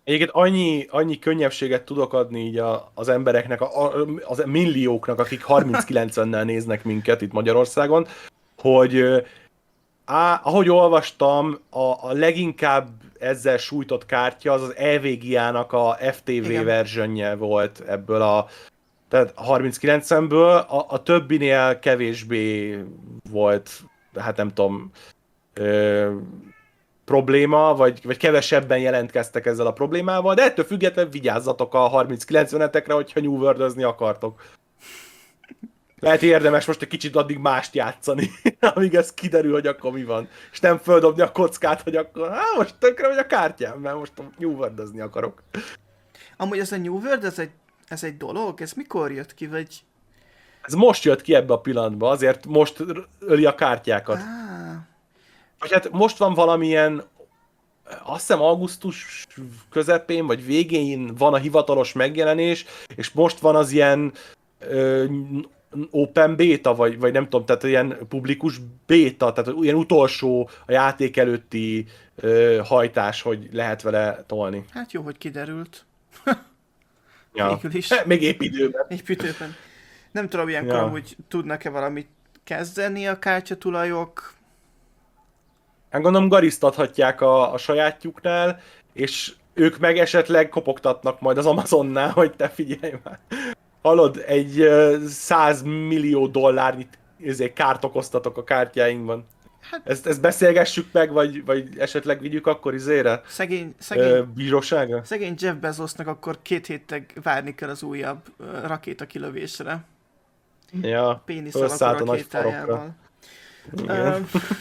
Egyébként annyi, annyi könnyebbséget tudok adni így a, az embereknek, a, a, az millióknak, akik harminc kilencvennel néznek minket itt Magyarországon, hogy ö, á, ahogy olvastam, a, a leginkább ezzel sújtott kártya az az e vé gé á-nak a ef té vé Igen. verziónje volt ebből a tehát harminc kilencvenből, a, a többinél kevésbé volt, hát nem tudom, ö, probléma, vagy, vagy kevesebben jelentkeztek ezzel a problémával, de ettől függetlenül vigyázzatok a harminc kilencvenetekre, hogyha New World-özni akartok. Lehet érdemes most egy kicsit addig mást játszani, amíg ez kiderül, hogy akkor mi van. És nem földobni a kockát, hogy akkor, hát most tökre vagy a kártyám, mert most New World-özni akarok. Amúgy ez a New World, ez egy, ez egy dolog? Ez mikor jött ki, vagy... Ez most jött ki ebbe a pillanatba, azért most öli a kártyákat. Ah, Vagy hát most van valamilyen, azt hiszem augusztus közepén, vagy végén van a hivatalos megjelenés, és most van az ilyen ö, open beta, vagy, vagy nem tudom, tehát ilyen publikus beta, tehát ilyen utolsó a játék előtti ö, hajtás, hogy lehet vele tolni. hát jó, hogy kiderült. Ja. Végül is. Még épp időben. Építőben. Nem tudom, ilyenkor Ja. amúgy tudnak-e valamit kezdeni a kártyatulajok. Hát gondolom garisztathatják a, a sajátjuknál, és ők meg esetleg kopogtatnak majd az Amazonnál, hogy te figyelj már. Hallod, egy ö, száz millió dollárnyit ezért kárt okoztatok a kártyáinkban. Hát Ezt, ezt beszélgessük meg, vagy, vagy esetleg vigyük akkor izére? szegény, szegény, Ö, bíróságra? szegény Jeff Bezosnak akkor két hétig várni kell az újabb ö, rakéta kilövésre. Ja, Pénisz felszállt alakú a nagy farokra. rakétájával. Igen. Ö,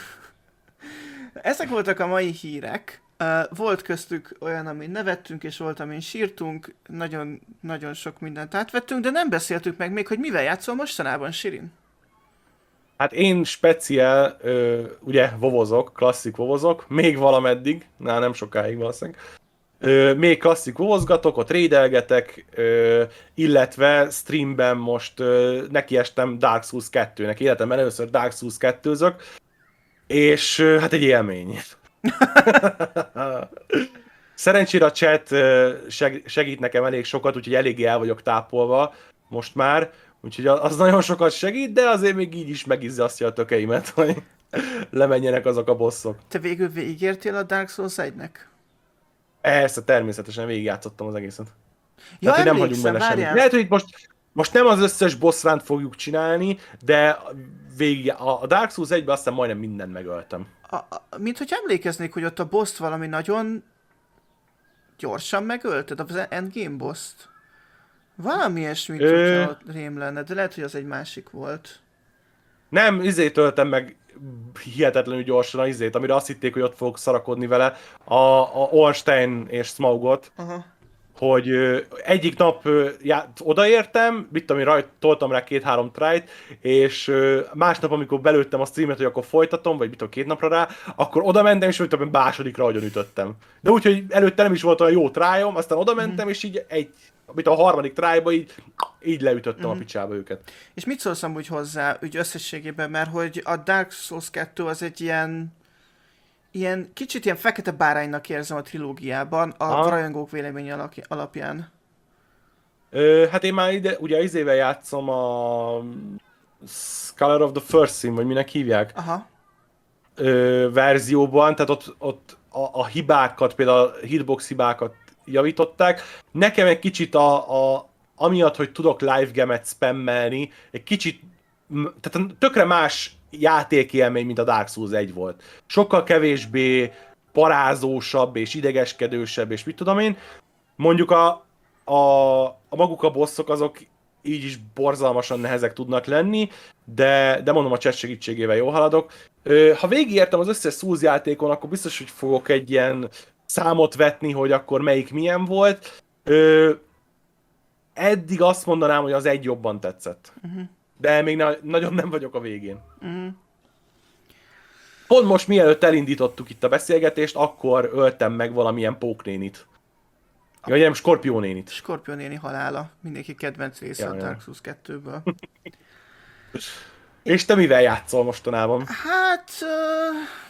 Ezek voltak a mai hírek. Ö, Volt köztük olyan, amin nevettünk, és volt, amin sírtunk. Nagyon, nagyon sok mindent átvettünk, de nem beszéltük meg még, hogy mivel játszol mostanában, Sirin. Hát én speciál, ö, ugye vovozok, klasszik vovozok, még valameddig, na nem sokáig valószínűleg. Ö, még klasszik vovozgatok, ott rédelgetek, ö, illetve streamben most ö, nekiestem Dark Souls kettőnek, életemben először Dark Souls kettőzök, és ö, hát egy élmény. Szerencsére a chat ö, seg- segít nekem elég sokat, úgyhogy eléggé el vagyok tápolva most már, úgyhogy az nagyon sokat segít, de azért még így is megizzasztja a tökeimet, hogy lemenjenek azok a bosszok. Te végül végigértél a Dark Souls egynek? Persze, természetesen végigjátszottam az egészet. Ja, Tehát, hogy nem hagyunk emlékszem, benne semmit. várjál. Lehet, hogy itt most, most nem az összes boss runt fogjuk csinálni, de végig, a a Dark Souls egyben azt hiszem majdnem mindent megöltem. A, a, mint hogy emlékeznék, hogy ott a boss valami nagyon gyorsan megölted, az endgame boss-t. Valami ilyesmit, Ö- hogyha ott rém lenne, de lehet, hogy az egy másik volt. Nem, izét töltem meg hihetetlenül gyorsan a izét, amire azt hitték, hogy ott fogok szarakodni vele, a, a Ornstein és Smaugot, Aha. hogy ö, egyik nap ö, já, odaértem, mit tudom én, rajt, toltam rá két-három trájt, és ö, másnap, amikor belőttem a streamet, hogy akkor folytatom, vagy mit tudom, két napra rá, akkor oda mentem, és hogy másodikra agyon ütöttem. De úgyhogy előtte nem is volt olyan jó trájom, aztán oda mentem, és így egy, mit a harmadik trájba így, így leütöttem a picsába őket. És mit szólsz amúgy hozzá, úgy összességében, mert hogy a Dark Souls kettő az egy ilyen, ilyen kicsit ilyen fekete báránynak érzem a trilógiában, a Aha. rajongók vélemény alak- alapján. Ö, hát én már ide, ugye izével játszom a Scholar of the First Sin, vagy minek hívják, Aha. ö, verzióban, tehát ott, ott a, a hibákat, például a hitbox hibákat javították. Nekem egy kicsit a, a amiatt, hogy tudok live gamet spammelni, egy kicsit, m- tehát tökre más játékélmény, mint a Dark Souls egy volt. Sokkal kevésbé parázósabb és idegeskedősebb, és mit tudom én. Mondjuk a, a, a maguk a bosszok azok így is borzalmasan nehezek tudnak lenni, de, de mondom, a chat segítségével jól haladok. Ö, Ha végigértem az összes Souls játékon, akkor biztos, hogy fogok egy ilyen számot vetni, hogy akkor melyik milyen volt. Ö, eddig azt mondanám, hogy az egy jobban tetszett. Uh-huh. De még na- nagyon nem vagyok a végén. Uh-huh. Pont most, mielőtt elindítottuk itt a beszélgetést, akkor öltem meg valamilyen póknénit. Ja, nem, skorpiónénit. Skorpion néni halála, mindenki kedvenc része Ja, a ja. Dark Souls kettőből. És te mivel játszol mostanában? Hát, uh,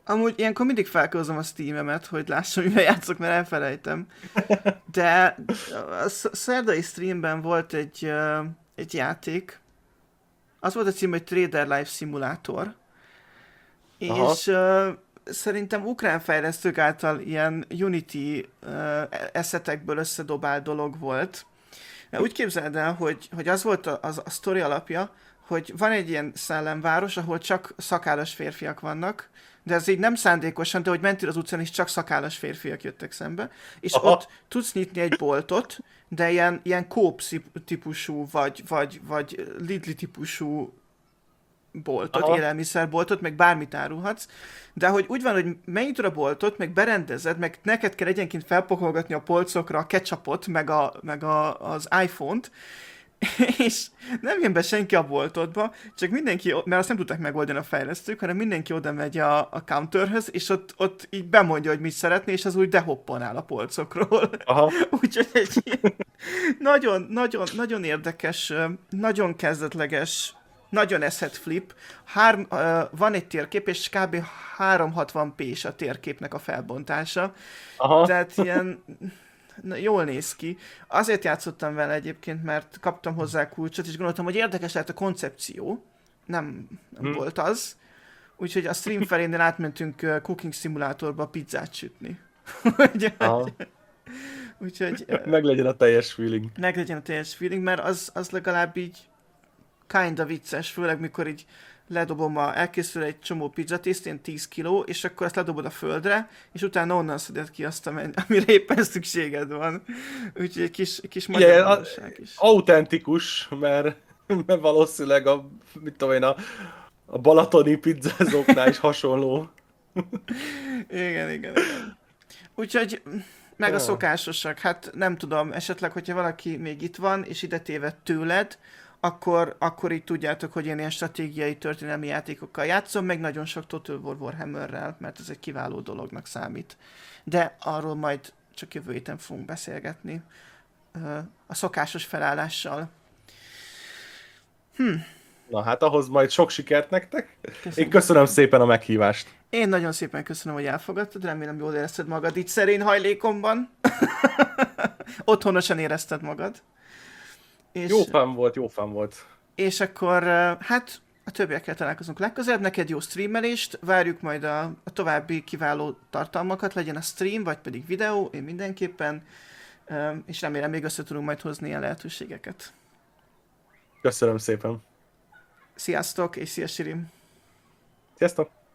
Amúgy ilyenkor mindig felközöm a Steam-emet, hogy lássam, mivel játszok, mert elfelejtem. De a sz- szerdai streamben volt egy, uh, egy játék. Az volt a cím, hogy Trader Life Simulator. Aha. És uh, szerintem ukrán fejlesztők által ilyen Unity uh, eszetekből összedobált dolog volt. Úgy képzeld el, hogy, hogy az volt a, az, a sztori alapja, hogy van egy ilyen szellemváros, ahol csak szakállas férfiak vannak, de ez így nem szándékosan, de hogy mentél az utcán is csak szakállas férfiak jöttek szembe, és Aha. ott tudsz nyitni egy boltot, de ilyen, ilyen Coop típusú, vagy, vagy, vagy Lidl típusú boltot, Aha. élelmiszerboltot, meg bármit árulhatsz, de hogy úgy van, hogy megnyitod a boltot, meg berendezed, meg neked kell egyenként felpakolgatni a polcokra a ketchupot, meg, a, meg a, az iPhone-t, és nem jön be senki a boltodba, csak mindenki, mert azt nem tudták megoldani a fejlesztők, hanem mindenki oda megy a, a counterhöz, és ott, ott így bemondja, hogy mit szeretné, és az úgy dehoppanál a polcokról. Aha. Úgyhogy egy ilyen nagyon, nagyon, nagyon érdekes, nagyon kezdetleges, nagyon asset flip. Hár, uh, van egy térkép, és kb. háromszázhatvan pé-s a térképnek a felbontása. Aha. Tehát ilyen na, jól néz ki. Azért játszottam vele egyébként, mert kaptam hozzá kulcsot, és gondoltam, hogy érdekes lehet a koncepció. Nem, nem Hmm. volt az. Úgyhogy a stream felénél átmentünk uh, cooking szimulátorba pizzát sütni. úgyhogy, Aha. úgyhogy uh, Meglegyen a teljes feeling. meglegyen a teljes feeling, mert az, az legalább így kinda vicces, főleg mikor így ledobom, a, elkészül egy csomó pizzatészt, ilyen tíz kiló, és akkor azt ledobod a földre, és utána onnan szeded ki azt, amire éppen szükséged van. Úgyhogy egy kis, egy kis magyar Igen, a- valóság is. autentikus, mert, mert valószínűleg a, mit tudom én, a, a balatoni pizzázóknál is hasonló. Igen, igen, igen. Úgyhogy meg a Ja. szokásosak, hát nem tudom, esetleg, hogyha valaki még itt van, és ide téved tőled, akkor, akkor így tudjátok, hogy én ilyen stratégiai történelmi játékokkal játszom, meg nagyon sok Total War Warhammerrel, mert ez egy kiváló dolognak számít. De arról majd csak jövő héten fogunk beszélgetni. Ö, A szokásos felállással. Na hát ahhoz majd sok sikert nektek. Köszönöm. Én köszönöm szépen a meghívást. Én nagyon szépen köszönöm, hogy elfogadtad, remélem jól érezted magad itt szerény hajlékomban. Otthonosan érezted magad. És, Jó fán volt, jó fán volt. és akkor, ö, hát a többiekkel találkozunk legközelebb, neked jó streamelést, várjuk majd a, a további kiváló tartalmakat, legyen a stream, vagy pedig videó, én mindenképpen, ö, és remélem még össze tudunk majd hozni ilyen lehetőségeket. Köszönöm szépen. Sziasztok, és szia Sirim! Sziasztok!